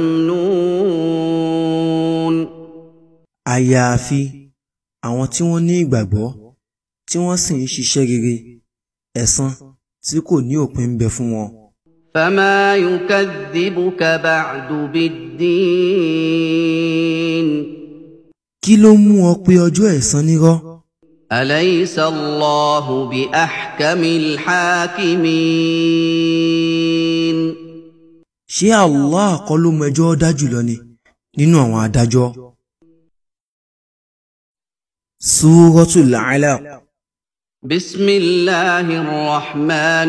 ممنون Àyàfi àwọn tí wọ́n ní ìgbàgbọ́ tí wọ́n sì ń ṣiṣẹ́ rere, ẹ̀san tí kò ní òpin ń bẹ fún wọn. فما يكذبك بعد بالدين Kí ló mú ọ pé ọjọ́ ẹ̀san nírọ́? أليس الله بأحكم الحاكمين Ṣé Allah kọ́ ló mẹjọ́ dá jùlọ ni nínú àwọn adájọ́? Suratul Alaq. بسم الله الرحمن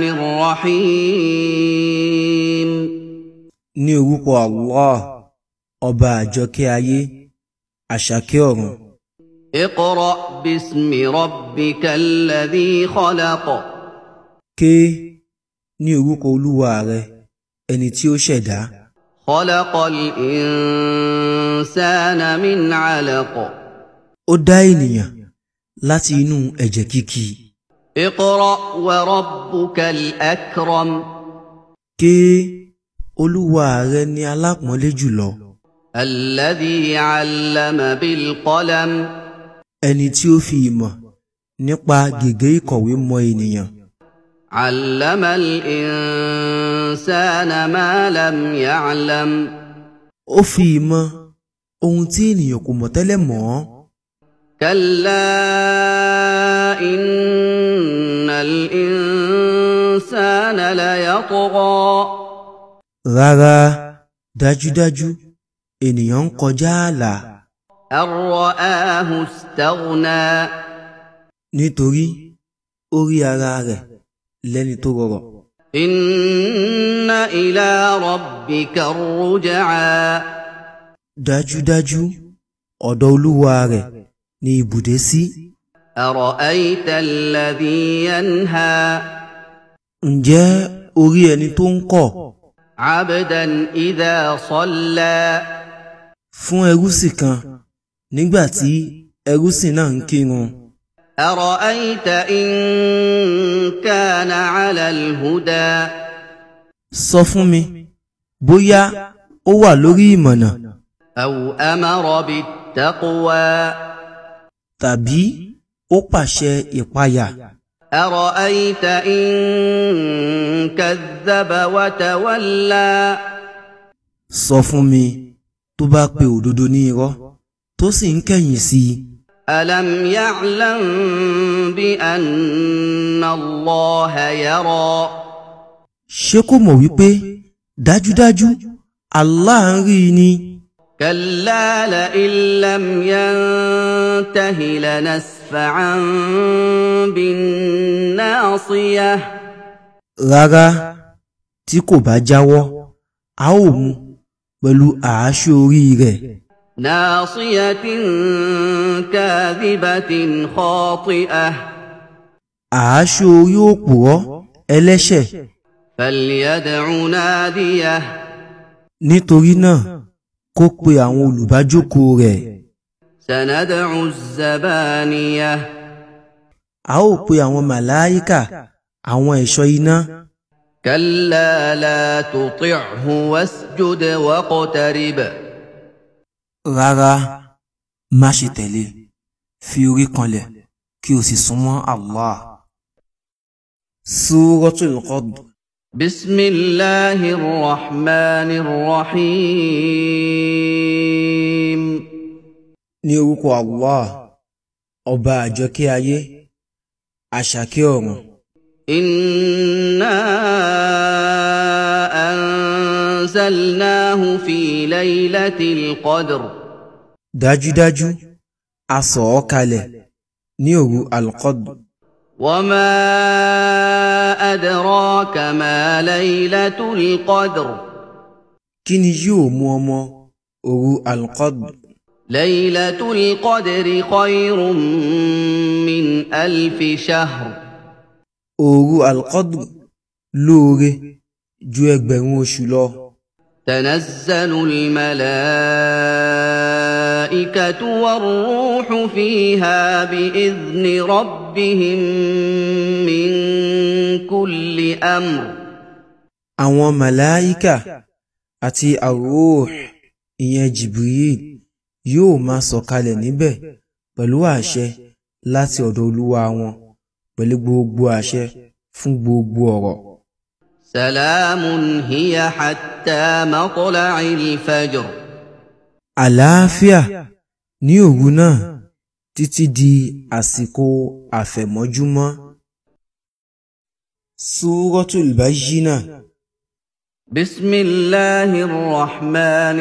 الرحيم Ní orúkọ Allah, ọba àjọkẹ́ ayé, àṣàkẹ́ ọ̀run. اقرأ باسم ربك الذي خلق Ké ní orúkọ Olúwa rẹ, ẹni tí ó ṣẹ̀dá. خلق الإنسان من علق Ó dá ènìyàn láti inú ẹ̀jẹ̀ kíkì. اقرأ وربك الأكرم. Ké, Olúwa rẹ ni alápọ̀nlé jùlọ. الذي علم بالقلم. Ẹni tí ó fi ìmọ̀ nípa gègé ìkọ̀wé mọ ènìyàn. علم الإنسان ما لم يعلم. Ó fi ìmọ̀ ohun tí ènìyàn kò mọ̀ tẹ́lẹ̀ mọ̀. كلا إن الإنسان ليطغى. Rárá, dájúdájú ènìyàn ń kọjá ààlà. أن رآه استغنى. Nítorí ó rí ara rẹ̀ lẹ́ni tó rọrọ̀. إن إلى ربك الرجعى. Dájúdájú ọ̀dọ̀ Olúwa rẹ̀ ni ibùdé sí. أرأيت الذي ينهى. Ǹjẹ́ o rí ẹni tó ń kọ̀ عبدا إذا صلى. fún ẹrúsìn kan nígbà tí ẹrúsìn náà ń kírun? أرأيت إن كان على الهدى. Sọ fún mi bóyá ó wà lórí ìmọ̀nà أو أمر بالتقوى. tàbí ó pàṣẹ ìpayà. أرأيت إن كذب وتولى. Sọ fún mi tó bá pe òdodo ní irọ́ tó sì ń kẹ̀yìn sí i. ألم يعلم بأن الله يرى. Ṣé kò mọ̀ wípé dájúdájú Allah ń rí i ni? كلا لئن لم ينته لنسفعا بالناصية. Rárá, tí kò bá jáwọ́ a ó mú pẹ̀lú àáṣó orí rẹ̀. ناصية كاذبة خاطئة. Àáṣó orí òpùrọ́ ẹlẹ́ṣẹ̀. فليدع ناديه. Nítorí náà kó pe àwọn olùbájókòó rẹ̀. سندع الزبانية. A ó pe àwọn màláíkà, àwọn ẹ̀ṣọ́ iná. كلا لا تطعه واسجد واقترب. Rárá, má ṣe tẹ̀lé, fi orí kanlẹ̀ kí o sì súnmọ́ Allah. Suratul Qadr. بسم الله الرحمن الرحيم. Ní orúkọ Allah, ọba àjọkẹ́ ayé, àṣàkẹ́ ọ̀run. إنا أنزلناه في ليلة القدر. Dájúdájú a sọ̀ ọ́ kalẹ̀ ní òru al-Qadr. وما أدراك ما ليلة القدر. Kí ni yóò mú ọmọ òru al-Qadr? ليلة القدر خير من 1000 شهر. Òru al-Qadr lóore ju ẹgbẹ̀rún oṣù lọ. تنزل الملائكة والروح فيها بإذن ربهم من كل أمر. Àwọn màláíkà àti ar-Ruh, ìyẹn Jibril, yóò máa sọ̀kalẹ̀ níbẹ̀ pẹ̀lú àṣẹ láti ọ̀dọ̀ Olúwa wọn, pẹ̀lú gbogbo àṣẹ fún gbogbo ọ̀rọ̀. سلام هي حتى مطلع الفجر. Àlàáfíà ní òru náà títí di àsìkò àfẹ̀mọ́júmọ́. Suratul Bayyinah. بسم الله الرحمن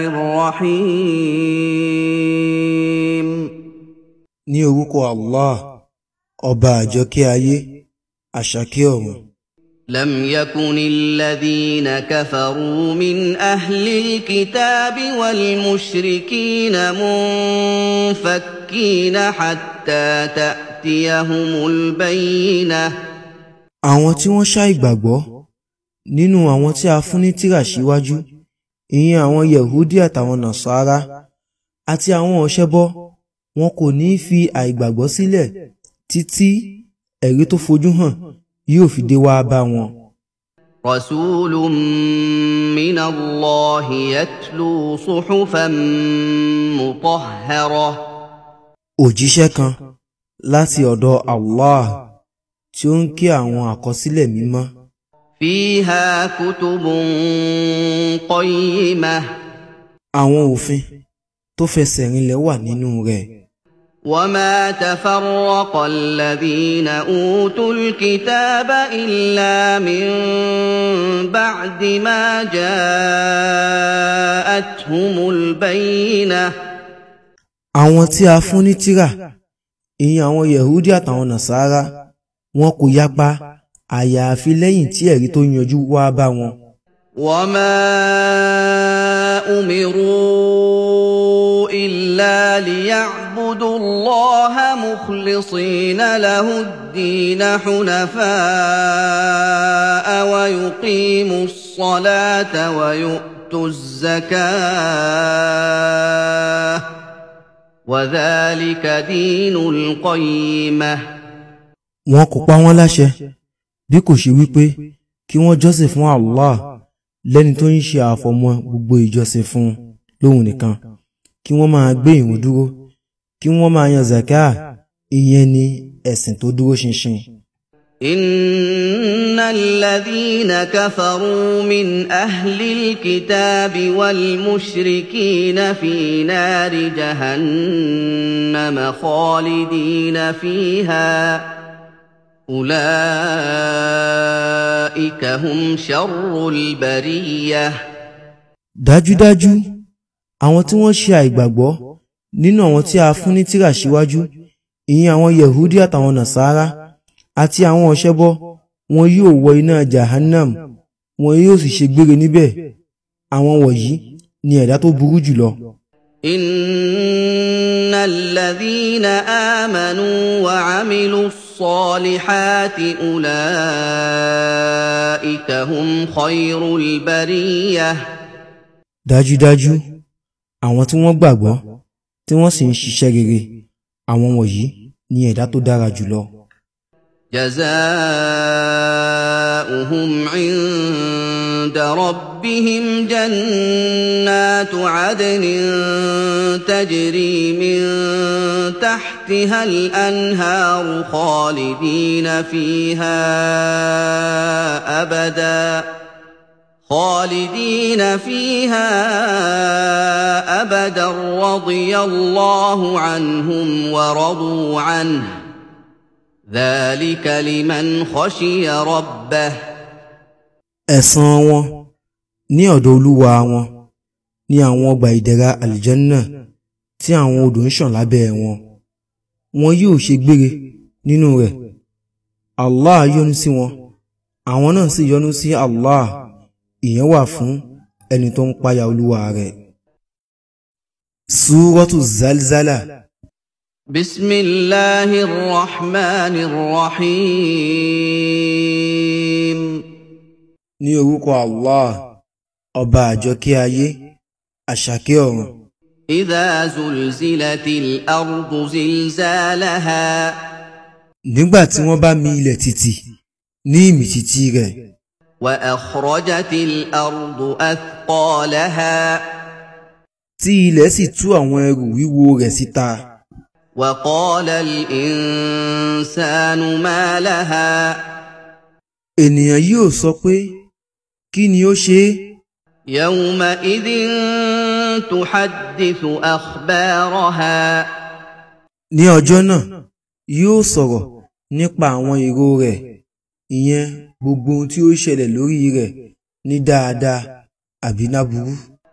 الرحيم. Ní orúkọ Allah, ọba àjọkẹ́ ayé, àṣàkẹ́ ọ̀run. لم يكن الذين كفروا من أهل الكتاب والمشركين منفكين حتى تأتيهم البينة. Àwọn tí wọ́n ṣàìgbàgbọ́ nínú àwọn tí a fún ní tírà síwájú, ìyẹn àwọn Yẹ̀húdí àtàwọn Nàsárà àti àwọn ọ̀ṣẹ́bọ, wọn kò ní fi àìgbàgbọ́ sílẹ̀ títí ẹ̀rí tó fojú hàn yóò fi dé wá bá wọn. رسول من الله يتلو صحفا مطهرة. Òjíṣẹ́ kan láti ọ̀dọ̀ Allah tí ó ń kí àwọn àkọsílẹ̀ mímọ́. فيها كتب قيمة. Àwọn òfin tó fẹsẹ̀ rinlẹ̀ wà nínú rẹ̀. وما تفرق الذين أوتوا الكتاب إلا من بعد ما جاءتهم البينة. Àwọn tí a fún ní tírà, ìyẹn àwọn Yehudi àtàwọn Nasara, wọn kò yapa àyàfi lẹ́yìn tí ẹ̀rí tó yanjú wá bá wọn. وما أمروا إلا ليعبدوا الله مخلصين له الدين حنفاء ويقيموا الصلاة ويؤتوا الزكاة وذلك دين القيمة. Wọn kò pa wọ́n láṣẹ bí kò ṣe wípé kí wọ́n jọ́sìn fún Allah lẹ́ni tó ń ṣe àfọ̀mọ́ gbogbo ìjọsìn fún lóhun nìkan, kí wọ́n máa gbé ìrun dúró, kí wọ́n máa yan zakat, ìyẹn ni ẹ̀sìn tó dúró ṣinṣin. إن الذين كفروا من أهل الكتاب والمشركين في نار جهنم خالدين فيها أولئك هم شر البرية. Dájúdájú àwọn tí wọ́n ṣe àìgbàgbọ́ nínú àwọn tí a fún ní tírà síwájú, ìyẹn àwọn Yehudi àtàwọn Nasara àti àwọn ọ̀ṣẹ́bọ, wọn yóò wọ iná Jahannam, wọn yóò sì ṣe gbére níbẹ̀. Àwọn wọ̀nyí ni ẹ̀dá tó burú jùlọ. إن الذين آمنوا وعملوا الصالحات أولئك هم خير البرية. Dájúdájú àwọn tí wọ́n gbàgbọ́ tí wọ́n sì ń ṣiṣẹ́ rere, àwọn wọ̀nyí ni ẹ̀dá tó dára jùlọ. جزاؤهم عند ربهم جنات عدن تجري من تحتها الأنهار خالدين فيها أبدا رضي الله عنهم ورضوا عنه ذلك لمن خشي ربه. Ẹ̀san wọn ní ọ̀dọ̀ Olúwa wọn ní àwọn ọgbà ìdẹ̀ra àlìjẹ́nnà tí àwọn odò ń ṣàn lábẹ́ wọn. Wọn yóò ṣe gbére nínú rẹ̀. Allah yọ́nú sí wọn, àwọn náà sì yọ́nú sí Allah. Ìyẹn wà fún ẹni tó ń páyà Olúwa rẹ̀. Súrọ́tù Zalzala. بسم الله الرحمن الرحيم. Ní orúkọ Allah, ọba àjọkẹ́ ayé, àṣàkẹ́ ọ̀run. إذا زلزلت الأرض زلزالها. Nígbà tí wọ́n bá mì ilẹ̀ tìtì ní ìmìtìtì rẹ̀. وأخرجت الأرض أثقالها. Tí ilẹ̀ sì tú àwọn ẹrù wíwo rẹ̀ síta. وقال الإنسان ما لها. Ènìyàn yóò sọ pé kí ni ó ṣe é? يومئذ تحدث أخبارها. Ní ọjọ́ náà yóò sọ̀rọ̀ nípa àwọn èrò rẹ̀, ìyẹn gbogbo ohun tí ó ṣẹlẹ̀ lórí rẹ̀ ní dáadáa àbí láburú.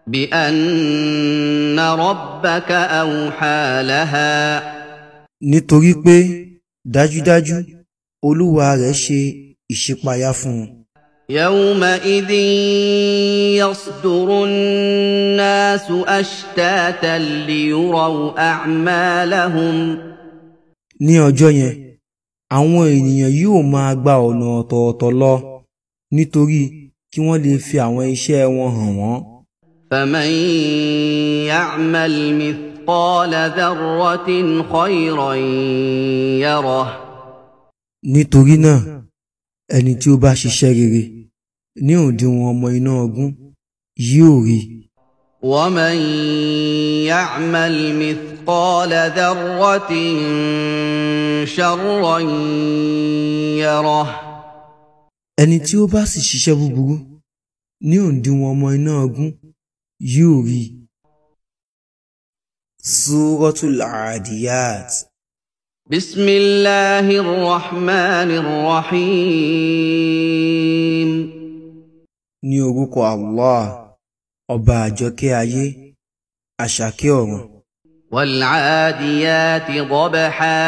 بأن ربك أوحى لها. Nítorí pé dájúdájú Olúwa rẹ̀ ṣe ìṣípayá fún un. يومئذ يصدر الناس أشتاتا ليروا أعمالهم. Ní ọjọ́ yẹn, àwọn ènìyàn yóò máa gba ọ̀nà ọ̀tọ̀ọ̀tọ̀ lọ nítorí kí wọ́n lè fi àwọn iṣẹ́ wọn hàn wọ́n. فمن يعمل مثقال ذرة خيرا يره. nítorí náà ẹni tí ó bá ṣiṣẹ́ rere ní òdiwọ̀n ọmọ iná ogún yóò rí. ومن يعمل مثقال ذرة شرا يره. ẹni tí ó bá sì ṣiṣẹ́ búburú ní òdiwọ̀n ọmọ iná ogún yóò rí. Suratul Adiyat. بسم الله الرحمن الرحيم. ní orúkọ Allah, ọba àjọkẹ́ ayé àṣàkẹ́ ọ̀run. والعاديات ضبحا.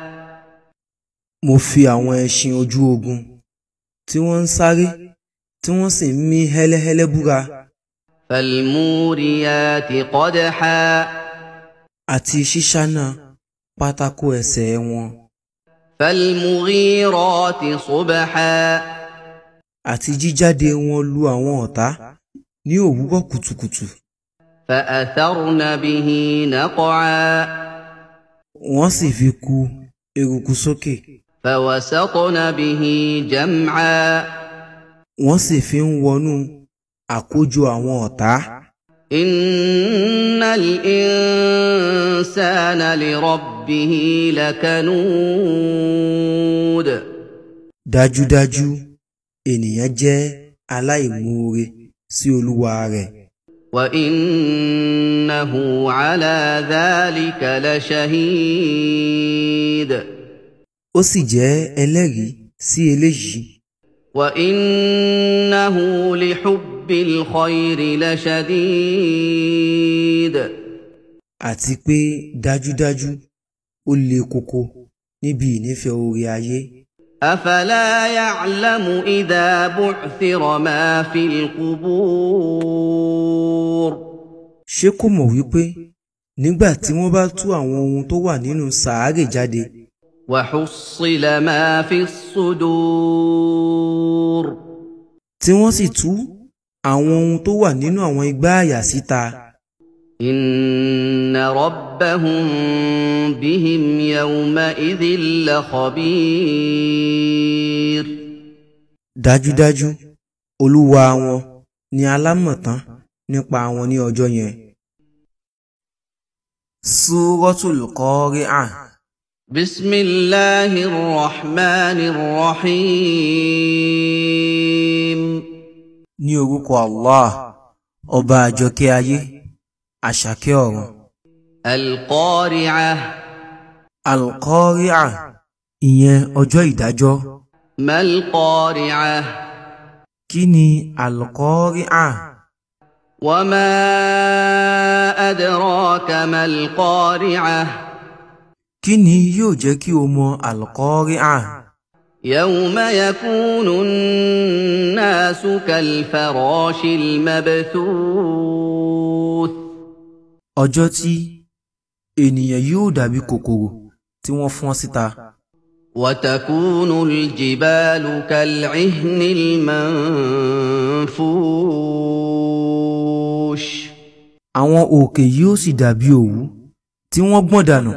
mo fi àwọn ẹṣin ojú ogun tí wọ́n ń sáré tí wọ́n sì ń mí hẹ́lẹ́hẹ́lẹ́ búra. فالموريات قدحا. àti ṣíṣánà pátákó ẹsẹ̀ wọn. فالمغيرات صبحا. àti jíjáde wọn lu àwọn ọ̀tá ní òwúrọ̀ kùtùkùtù. فأثرن به نقعا. wọ́n sì fi ku eruku sókè. فوسطن به جمعا. wọ́n sì fi ń wọnú àkójọ àwọn ọ̀tá. إن الإنسان لربه لكنود. dájúdájú ènìyàn jẹ́ aláìmoore sí Olúwa rẹ̀. وإنه على ذلك لشهيد. ó sì jẹ́ ẹlẹ́rìí sí eléyìí. وإنه لحب الخير لشديد. àti pé dájúdájú ó le koko níbi ìnífẹ̀ẹ́ oore ayé. أفلا يعلم إذا بعثر ما في القبور. ṣé kò mọ̀ wípé nígbà tí wọ́n bá tú àwọn ohun tó wà nínú sàárè jáde. وحصل ما في الصدور. tí wọ́n sì tú àwọn ohun tó wà nínú àwọn igbá àyà síta. إن ربهم بهم يومئذ لخبير. dájúdájú Olúwa wọn ni alámọ̀tán nípa wọn ní ọjọ́ yẹn. Suratul Qari'ah. بسم الله الرحمن الرحيم. ní orúkọ Allah, ọba àjọkẹ́ ayé àṣàkẹ́ ọ̀run. القارعة. Al-Qari'ah, ìyẹn ọjọ́ ìdájọ́. ما القارعة. kí ni Al-Qari'ah? وما أدراك ما القارعة. kí ni yóò jẹ́ kí o mọ Al-Qari'ah? يوم يكون الناس كالفراش المبثوث. ọjọ́ tí ènìyàn yóò dàbí kòkòrò tí wọ́n fọ́n síta. وتكون الجبال كالعهن المنفوش. àwọn òkè yóò sì dàbí òwú tí wọ́n gbọ̀n dànù.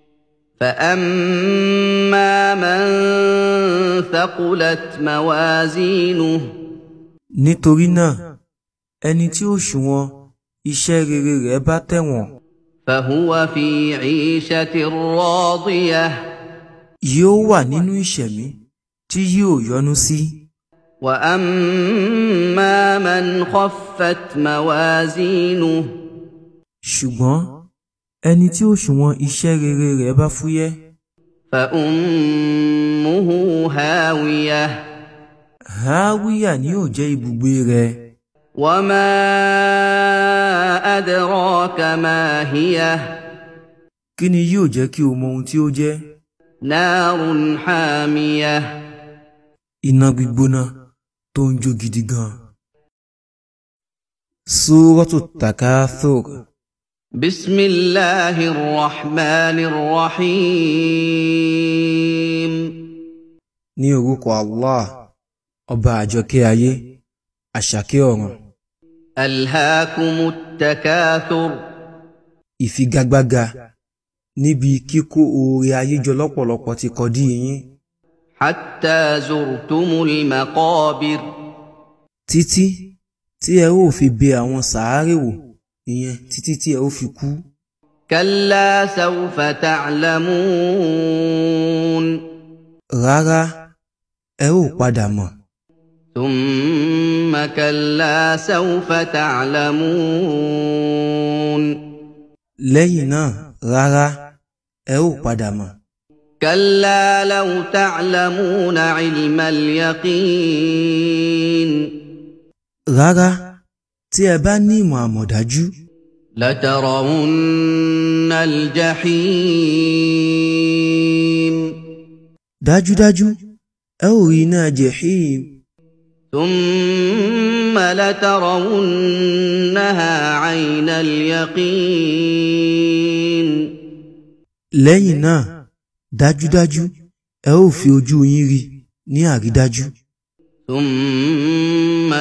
فأما من ثقلت موازينه. nítorí náà ẹni tí òṣùwọ̀n iṣẹ́ rere rẹ̀ bá tẹ̀wọ̀n. فهو في عيشة راضية. yóò wà nínú ìṣẹ̀mí tí yóò yọ́nú sí. وأما من خفت موازينه. ṣùgbọ́n ẹni tí òṣùwọ̀n iṣẹ́ rere rẹ̀ bá fúyẹ́. فأمه هاوية. háwíyà ni yóò jẹ́ ibùgbé rẹ̀. وما أدراك ما هي. kí ni yóò jẹ́ kí o mọ ohun tí ó jẹ́? نار حامية. iná gbígbóná tó ń jó gidi gan. Suratut Takathur. بسم الله الرحمن الرحيم. ní orúkọ Allah, ọba àjọkẹ́ ayé àṣàkẹ́ ọ̀run. ألهاكم التكاثر. ìfigagbága níbi kíkó oore ayé jọ lọ́pọ̀lọpọ̀ ti kọdí yín. حتى زرتم المقابر títí tí ẹ ó fi bẹ̀ àwọn sàárè wò, ìyẹn títí tí ẹ ó fi kú. كلا سوف تعلمون Rárá, ẹ ó padà mọ̀. ثم كلا سوف تعلمون Lẹ́yìn náà, rárá, ẹ ó padà mọ̀. كلا لو تعلمون علم اليقين Rárá, tí ẹ bá ní ìmọ̀ àmọ̀dájú, لترون الجحيم dájúdájú ẹ ó rí iná jẹ̀hím. ثم لترونها عين اليقين Lẹ́yìn náà, dájúdájú ẹ ó fi ojú yín rí ní àrídájú. ثم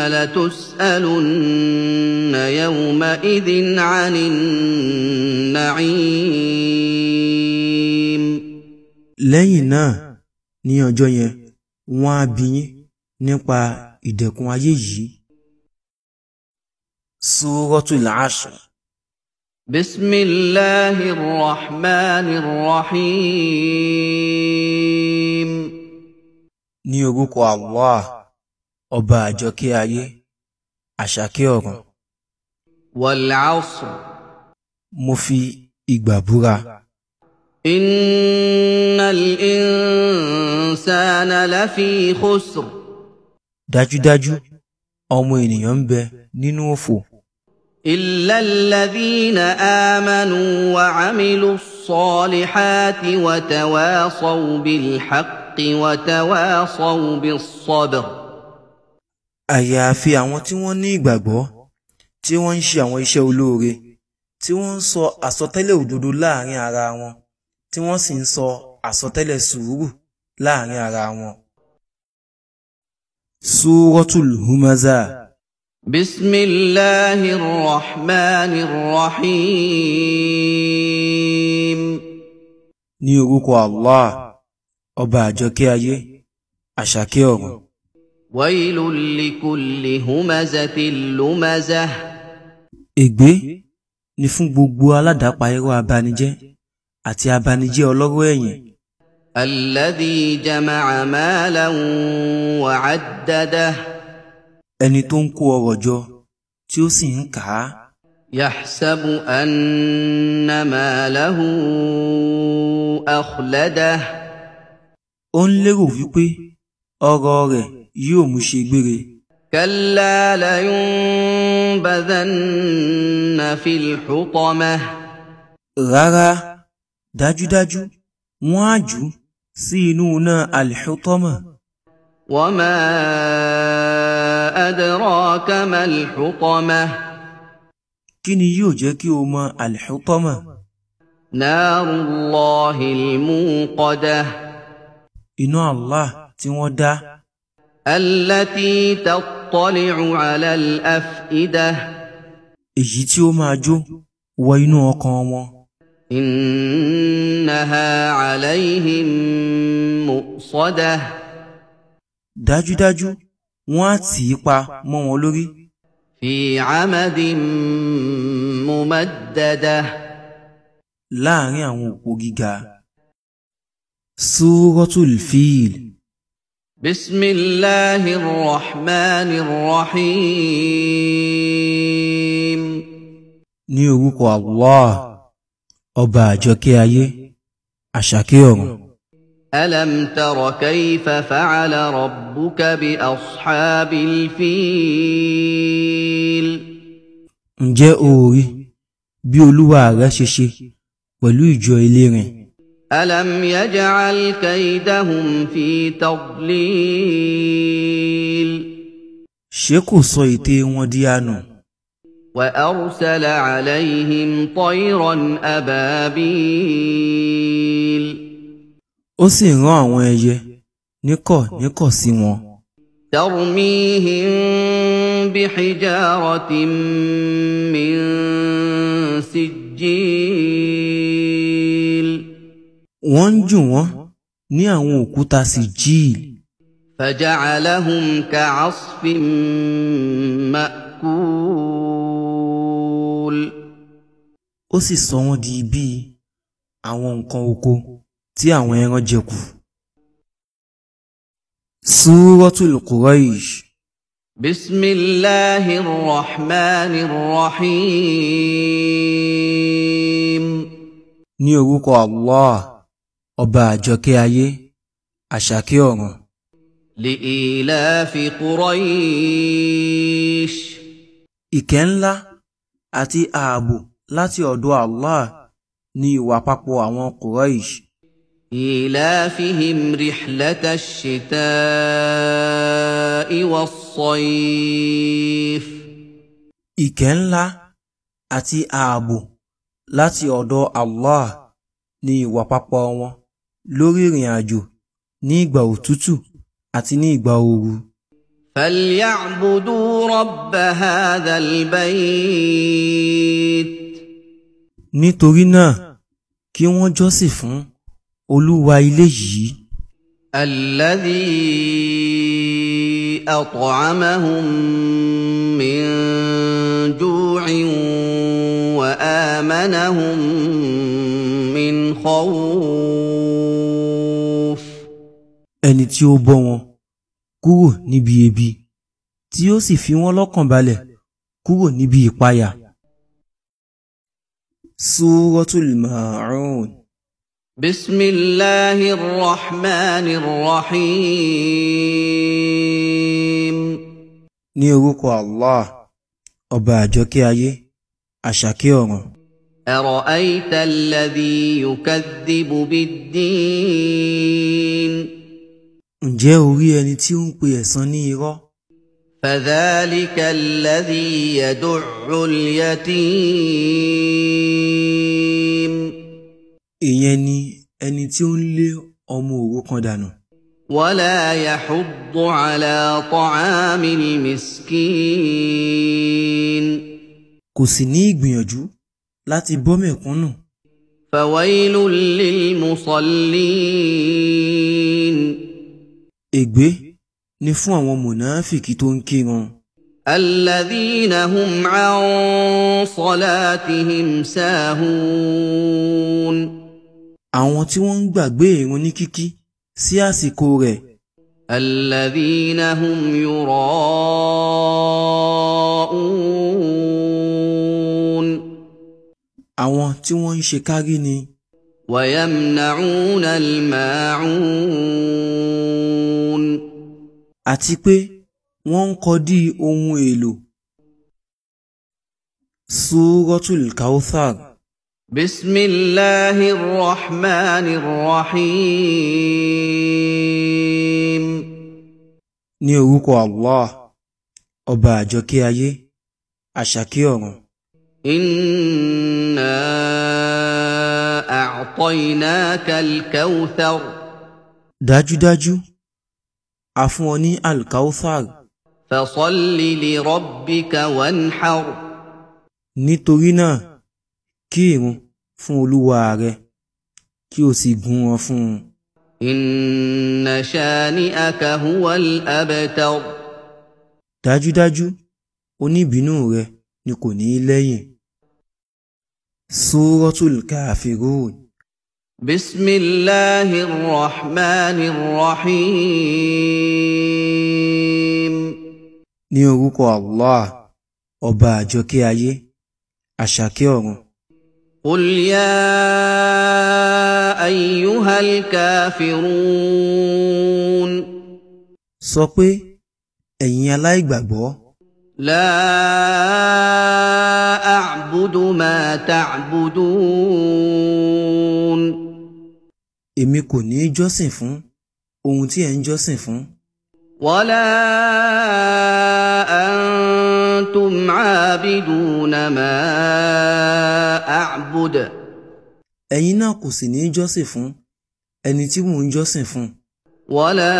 لتسألن يومئذ عن النعيم Lẹ́yìn náà, ní ọjọ́ yẹn, wọ́n á bi yín nípa ìdẹ̀kùn ayé yìí. Suratul Ashr. بسم الله الرحمن الرحيم Ní orúkọ Allah, ọba àjọkẹ́ ayé, àṣàkẹ́ ọ̀run. والعصر Mo fi ìgbà búra. إن الإنسان لفي خسر Dájúdájú ọmọ ènìyàn ń bẹ nínú òfò, إلا الذين آمنوا وعملوا الصالحات وتواصوا بالحق وتواصوا بالصبر àyàfi àwọn tí wọ́n ní ìgbàgbọ́, tí wọ́n ń ṣe àwọn iṣẹ́ olóore, tí wọ́n ń sọ àsọtẹ́lẹ̀ òdodo láàrin ara wọn, tí wọ́n sì ń sọ àsọtẹ́lẹ̀ sùúrù láàrin ara wọn. Suratul Humazah. بسم الله الرحمن الرحيم Ní orúkọ Allah, ọba àjọkẹ́ ayé, àṣàkẹ́ ọ̀run. ويل لكل همزة لمزة Ègbé ni fún gbogbo aládàápa irọ́ abanijẹ́ àti abanijẹ́ ọlọ́rọ̀ ẹ̀yìn, الذي جمع مالا وعدده ẹni tó ń kó ọrọ̀ jọ tí ó sì ń kà á. يحسب أن ماله أخلده Ó ń lérò wípé ọrọ̀ rẹ̀ yóò mú ṣe gbére. كلا لينبذن في الحطمة Rárá, dájúdájú wọ́n á jù ú sí inú iná al-Hutama. وما أدراك ما الحطمة Kí ni yóò jẹ́ kí o mọ al-Hutama? نار الله الموقدة Iná Allah tí wọ́n dá, التي تطلع على الأفئدة èyí tí ó máa jó wọ inú ọkàn wọn. إنها عليهم مؤصدة Dájúdájú wọ́n á tì í pa mọ́ wọn lórí في عمد ممددة láàrin àwọn òpó gíga. Suratul Fil. بسم الله الرحمن الرحيم Ní orúkọ Allah, ọba àjọkẹ́ ayé, àṣàkẹ́ ọ̀run. ألم تر كيف فعل ربك بأصحاب الفيل Ǹjẹ́ o rí bí Olúwa rẹ ṣe ṣe pẹ̀lú ìjọ elérin? ألم يجعل كيدهم في تضليل Ṣé kò sọ ète wọn di ànù? وأرسل عليهم طيرا أبابيل Ó sì rán àwọn ẹyẹ níkọ̀ sí wọn, ترميهم بحجارة من سجيل wọ́n ń jù wọ́n ní àwọn òkúta Sijil. فجعلهم كعصف مأكول. Ó sì sọ wọ́n di bí àwọn nǹkan oko tí àwọn ẹran jẹ kù. Suratul Quraysh. بسم الله الرحمن الرحيم. Ní orúkọ Allah, ọba àjọkẹ́ ayé, àṣàkẹ́ ọ̀run. لإيلاف قريش. Ìkẹ́ ńlá àti ààbò láti ọ̀dọ̀ Allah ní ìwà papọ̀ àwọn Quraysh. إيلافهم رحلة الشتاء والصيف. Ìkẹ́ ńlá àti ààbò láti ọ̀dọ̀ Allah ní ìwà papọ̀ wọn lórí ìrìn àjò ní ìgbà òtútù àti ní ìgbà ooru. فليعبدوا رب هذا البيت. Nítorí náà kí wọ́n jọ́sìn fún Olúwa ilé yìí. الذي أطعمهم من جوع وآمنهم من خوف. Ẹni tí ó bọ́ wọn kúrò níbi ebi tí ó sì fi wọ́n lọ́kàn balẹ̀ kúrò níbi ìpayà. Suratul Ma'un. بسم الله الرحمن الرحيم. Ní orúkọ Allah, ọba àjọkẹ́ ayé, àṣàkẹ́ ọ̀run. أرأيت الذي يكذب بالدين. Ǹjẹ́ o rí ẹni tí ó ń pe ẹ̀san ní irọ́? فذلك الذي يدع اليتيم. Ìyẹn ni ẹni tí ó ń lé ọmọ òrukàn dànù. ولا يحض على طعام المسكين. Kò sì ní ìgbìyànjú láti bọ́ mẹ̀kúnnù. فويل للمصلين. Ègbé ni fún àwọn mùnáfìkì tó ń kírun. الذين هم عن صلاتهم ساهون. Àwọn tí wọ́n ń gbàgbé ìrun ní kíkí sí àsìkò rẹ̀. الذين هم يراءون. Àwọn tí wọ́n ń ṣe kárí ni. ويمنعون الماعون. Àti pé wọ́n ń kọdí ohun èlò. Suratul Kawthar. بسم الله الرحمن الرحيم. Ní orúkọ Allah, ọba àjọkẹ́ ayé, àṣàkẹ́ ọ̀run. إنا أعطيناك الكوثر. Dájúdájú, a fún ọ ní Al-Kawthar. فصل لربك وانحر. Nítorí náà, kírun fún Olúwa rẹ, kí o sì gún wọn fún un. إن شانئك هو الأبتر. Dájúdájú, oníbínú rẹ ni kò ní lẹ́yìn. Suratul Kafirun. بسم الله الرحمن الرحيم. Ní orúkọ Allah, ọba àjọkẹ́ ayé, àṣàkẹ́ ọ̀run. قل يا أيها الكافرون. Sọ pé, ẹ̀yin aláìgbàgbọ́. لا أعبد ما تعبدون. Èmi kò ní jọ́sìn fún ohun tí ẹ̀ ń jọ́sìn fún. ولا أنتم عابدون ما أعبد. Ẹ̀yin náà kò sì ní jọ́sìn fún ẹni tí mò ń jọ́sìn fún. ولا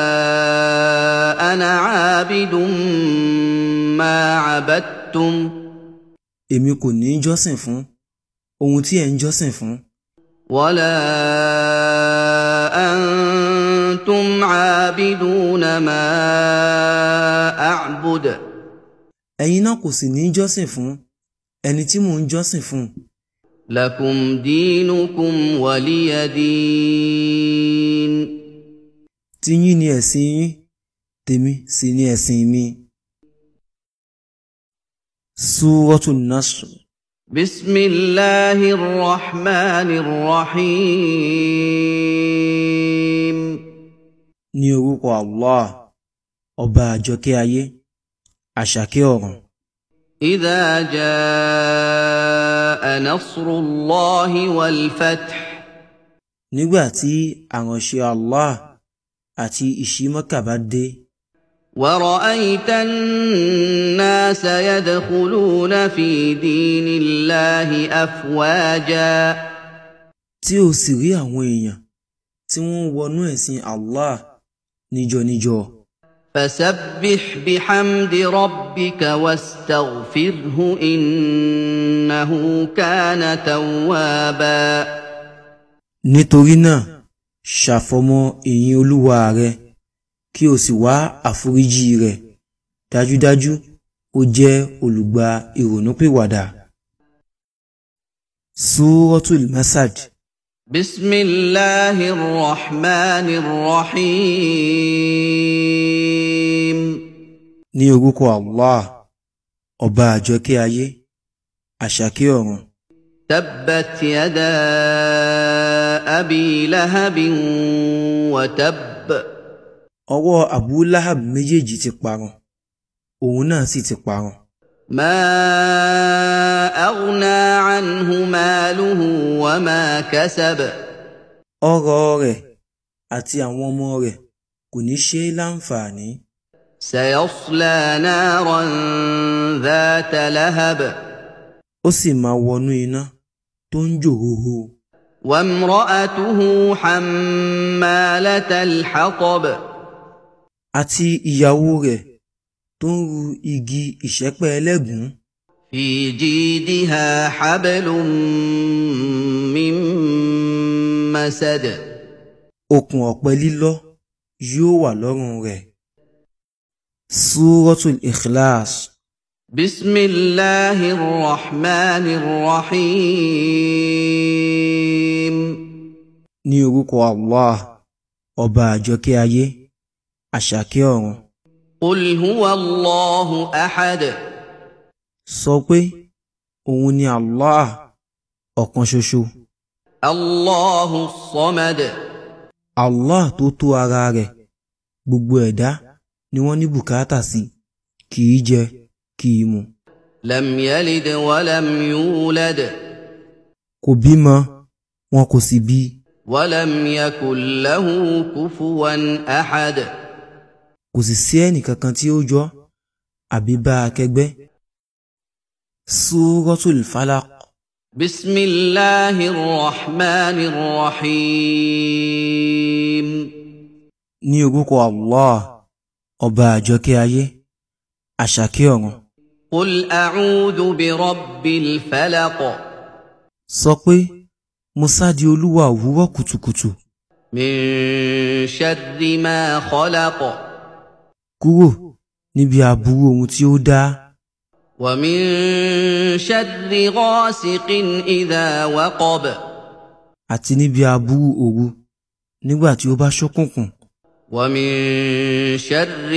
أنا عابد ما عبدتم. Èmi kò ní jọ́sìn fún ohun tí ẹ̀ ń jọ́sìn fún. ولا وأنتم عابدون ما أعبد. ẹ̀yin náà kò sì ní jọ́sìn fún ẹni tí mò ń jọ́sìn fún. لكم دينكم ولي دين. tiyín ni ẹ̀sìn yín tèmi sì ni ẹ̀sìn mi. Suratul Nasr. بسم الله الرحمن الرحيم. ní orúkọ Allah ọba àjọkẹ́ ayé àṣàkẹ́ ọ̀run. إذا جاء نصر الله والفتح. nígbà tí àránṣẹ́ Allah àti ìṣí Mákà bá dé. ورأيت الناس يدخلون في دين الله أفواجا. tí o sì rí àwọn èèyàn tí wọ́n wọnú ẹ̀sìn Allah níjọ. فسبح بحمد ربك واستغفره إنه كان توابا. nítorí náà ṣàfọ̀mọ́ ìyìn Olúwa rẹ kí o sì wá àforíjì rẹ̀ dájúdájú ó jẹ́ olùgbà ìrònúpìwàdà. Suratul Masad. بسم الله الرحمن الرحيم. ní orúkọ Allah ọba àjọkẹ́ ayé àṣàkẹ́ ọ̀run. تبت يدا أبي لهب وتب. ọwọ́ Abu Lahab méjèèjì ti parun òun náà sì ti parun. ما أغنى عنه ماله وما كسب. ọrọ̀ rẹ̀ àti àwọn ọmọ rẹ̀ kò ní ṣe láǹfààní. سيصلى نارا ذات لهب. ó sì máa wọnú iná tó ń jò hóhó. وامرأته حمالة الحطب. àti ìyàwó rẹ̀ tó ń ru igi ìṣẹ́pẹ́ ẹlẹ́gùn. في جيدها حبل من مسد. okùn ọ̀pẹ lílọ́ yóò wà lọ́rùn rẹ̀. Suratul Ikhlas. بسم الله الرحمن الرحيم. ní orúkọ Allah ọba àjọkẹ́ ayé àṣàkẹ́ ọ̀run. قل هو الله أحد. sọ pé òun ni Allah ọ̀kan ṣoṣo. الله الصمد. Allah tó tó ara rẹ̀ gbogbo ẹ̀dá ni wọ́n ní bùkátà sí kìí jẹ kìí mu. لم يلد ولم يولد. kò bímọ wọn kò sì bí. ولم يكن له كفوا أحد. kò sì sí ẹnì kankan tí ó jọ àbí bá akẹgbẹ́. Suratul Falaq. بسم الله الرحمن الرحيم. ní orúkọ Allah ọba àjọkẹ́ ayé àṣàkẹ́ ọ̀run. قل أعوذ برب الفلق. sọ pé mo sádi Olúwa òwúrọ̀ kùtùkùtù. من شر ما خلق. kúrò níbi aburú ohun tí ó dá. ومن شر غاسق إذا وقب. àti níbi aburú òru nígbà tí ó bá ṣókùnkùn. ومن شر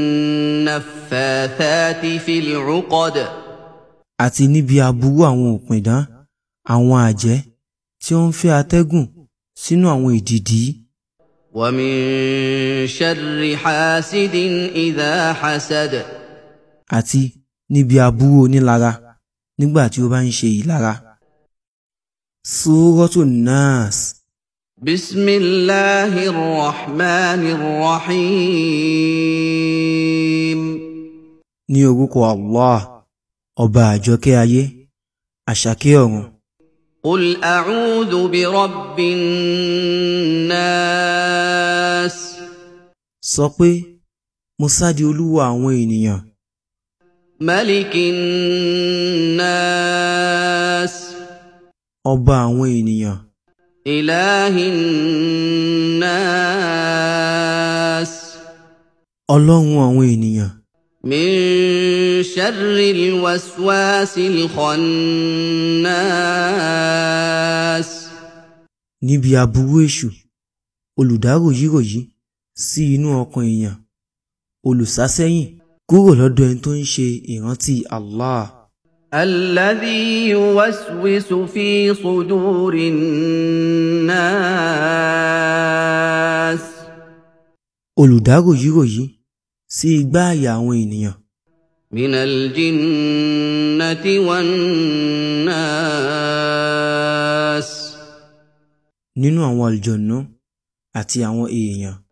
النفاثات في العقد. àti níbi aburú àwọn òpìdán àwọn àjẹ́ tí ó ń fẹ́ atẹ́gùn sínú àwọn ìdìdí. ومن شر حاسد إذا حسد. àti níbi aburú onílara nígbà tí ó bá ń ṣe ìlara. Suratul Nas. بسم الله الرحمن الرحيم. ní orúkọ Allah ọba àjọkẹ́ ayé àṣàkẹ́ ọ̀run. قل أعوذ برب الناس. sọ pé mo sádi Olúwa àwọn ènìyàn. ملك الناس. ọba àwọn ènìyàn. إله الناس Ọlọ́run àwọn ènìyàn من شر الوسواس الخناس níbi aburú èṣù olùdáròyíròyí sí inú ọkàn èèyàn olùsásẹ́yìn kúrò lọ́dọ̀ ẹni tó ń ṣe ìrántí Allah. الذي يوسوس في صدور الناس olùdáròyíròyí sí igbá àyà àwọn ènìyàn من الجنة والناس nínú àwọn àlùjọ̀nnú àti àwọn èèyàn.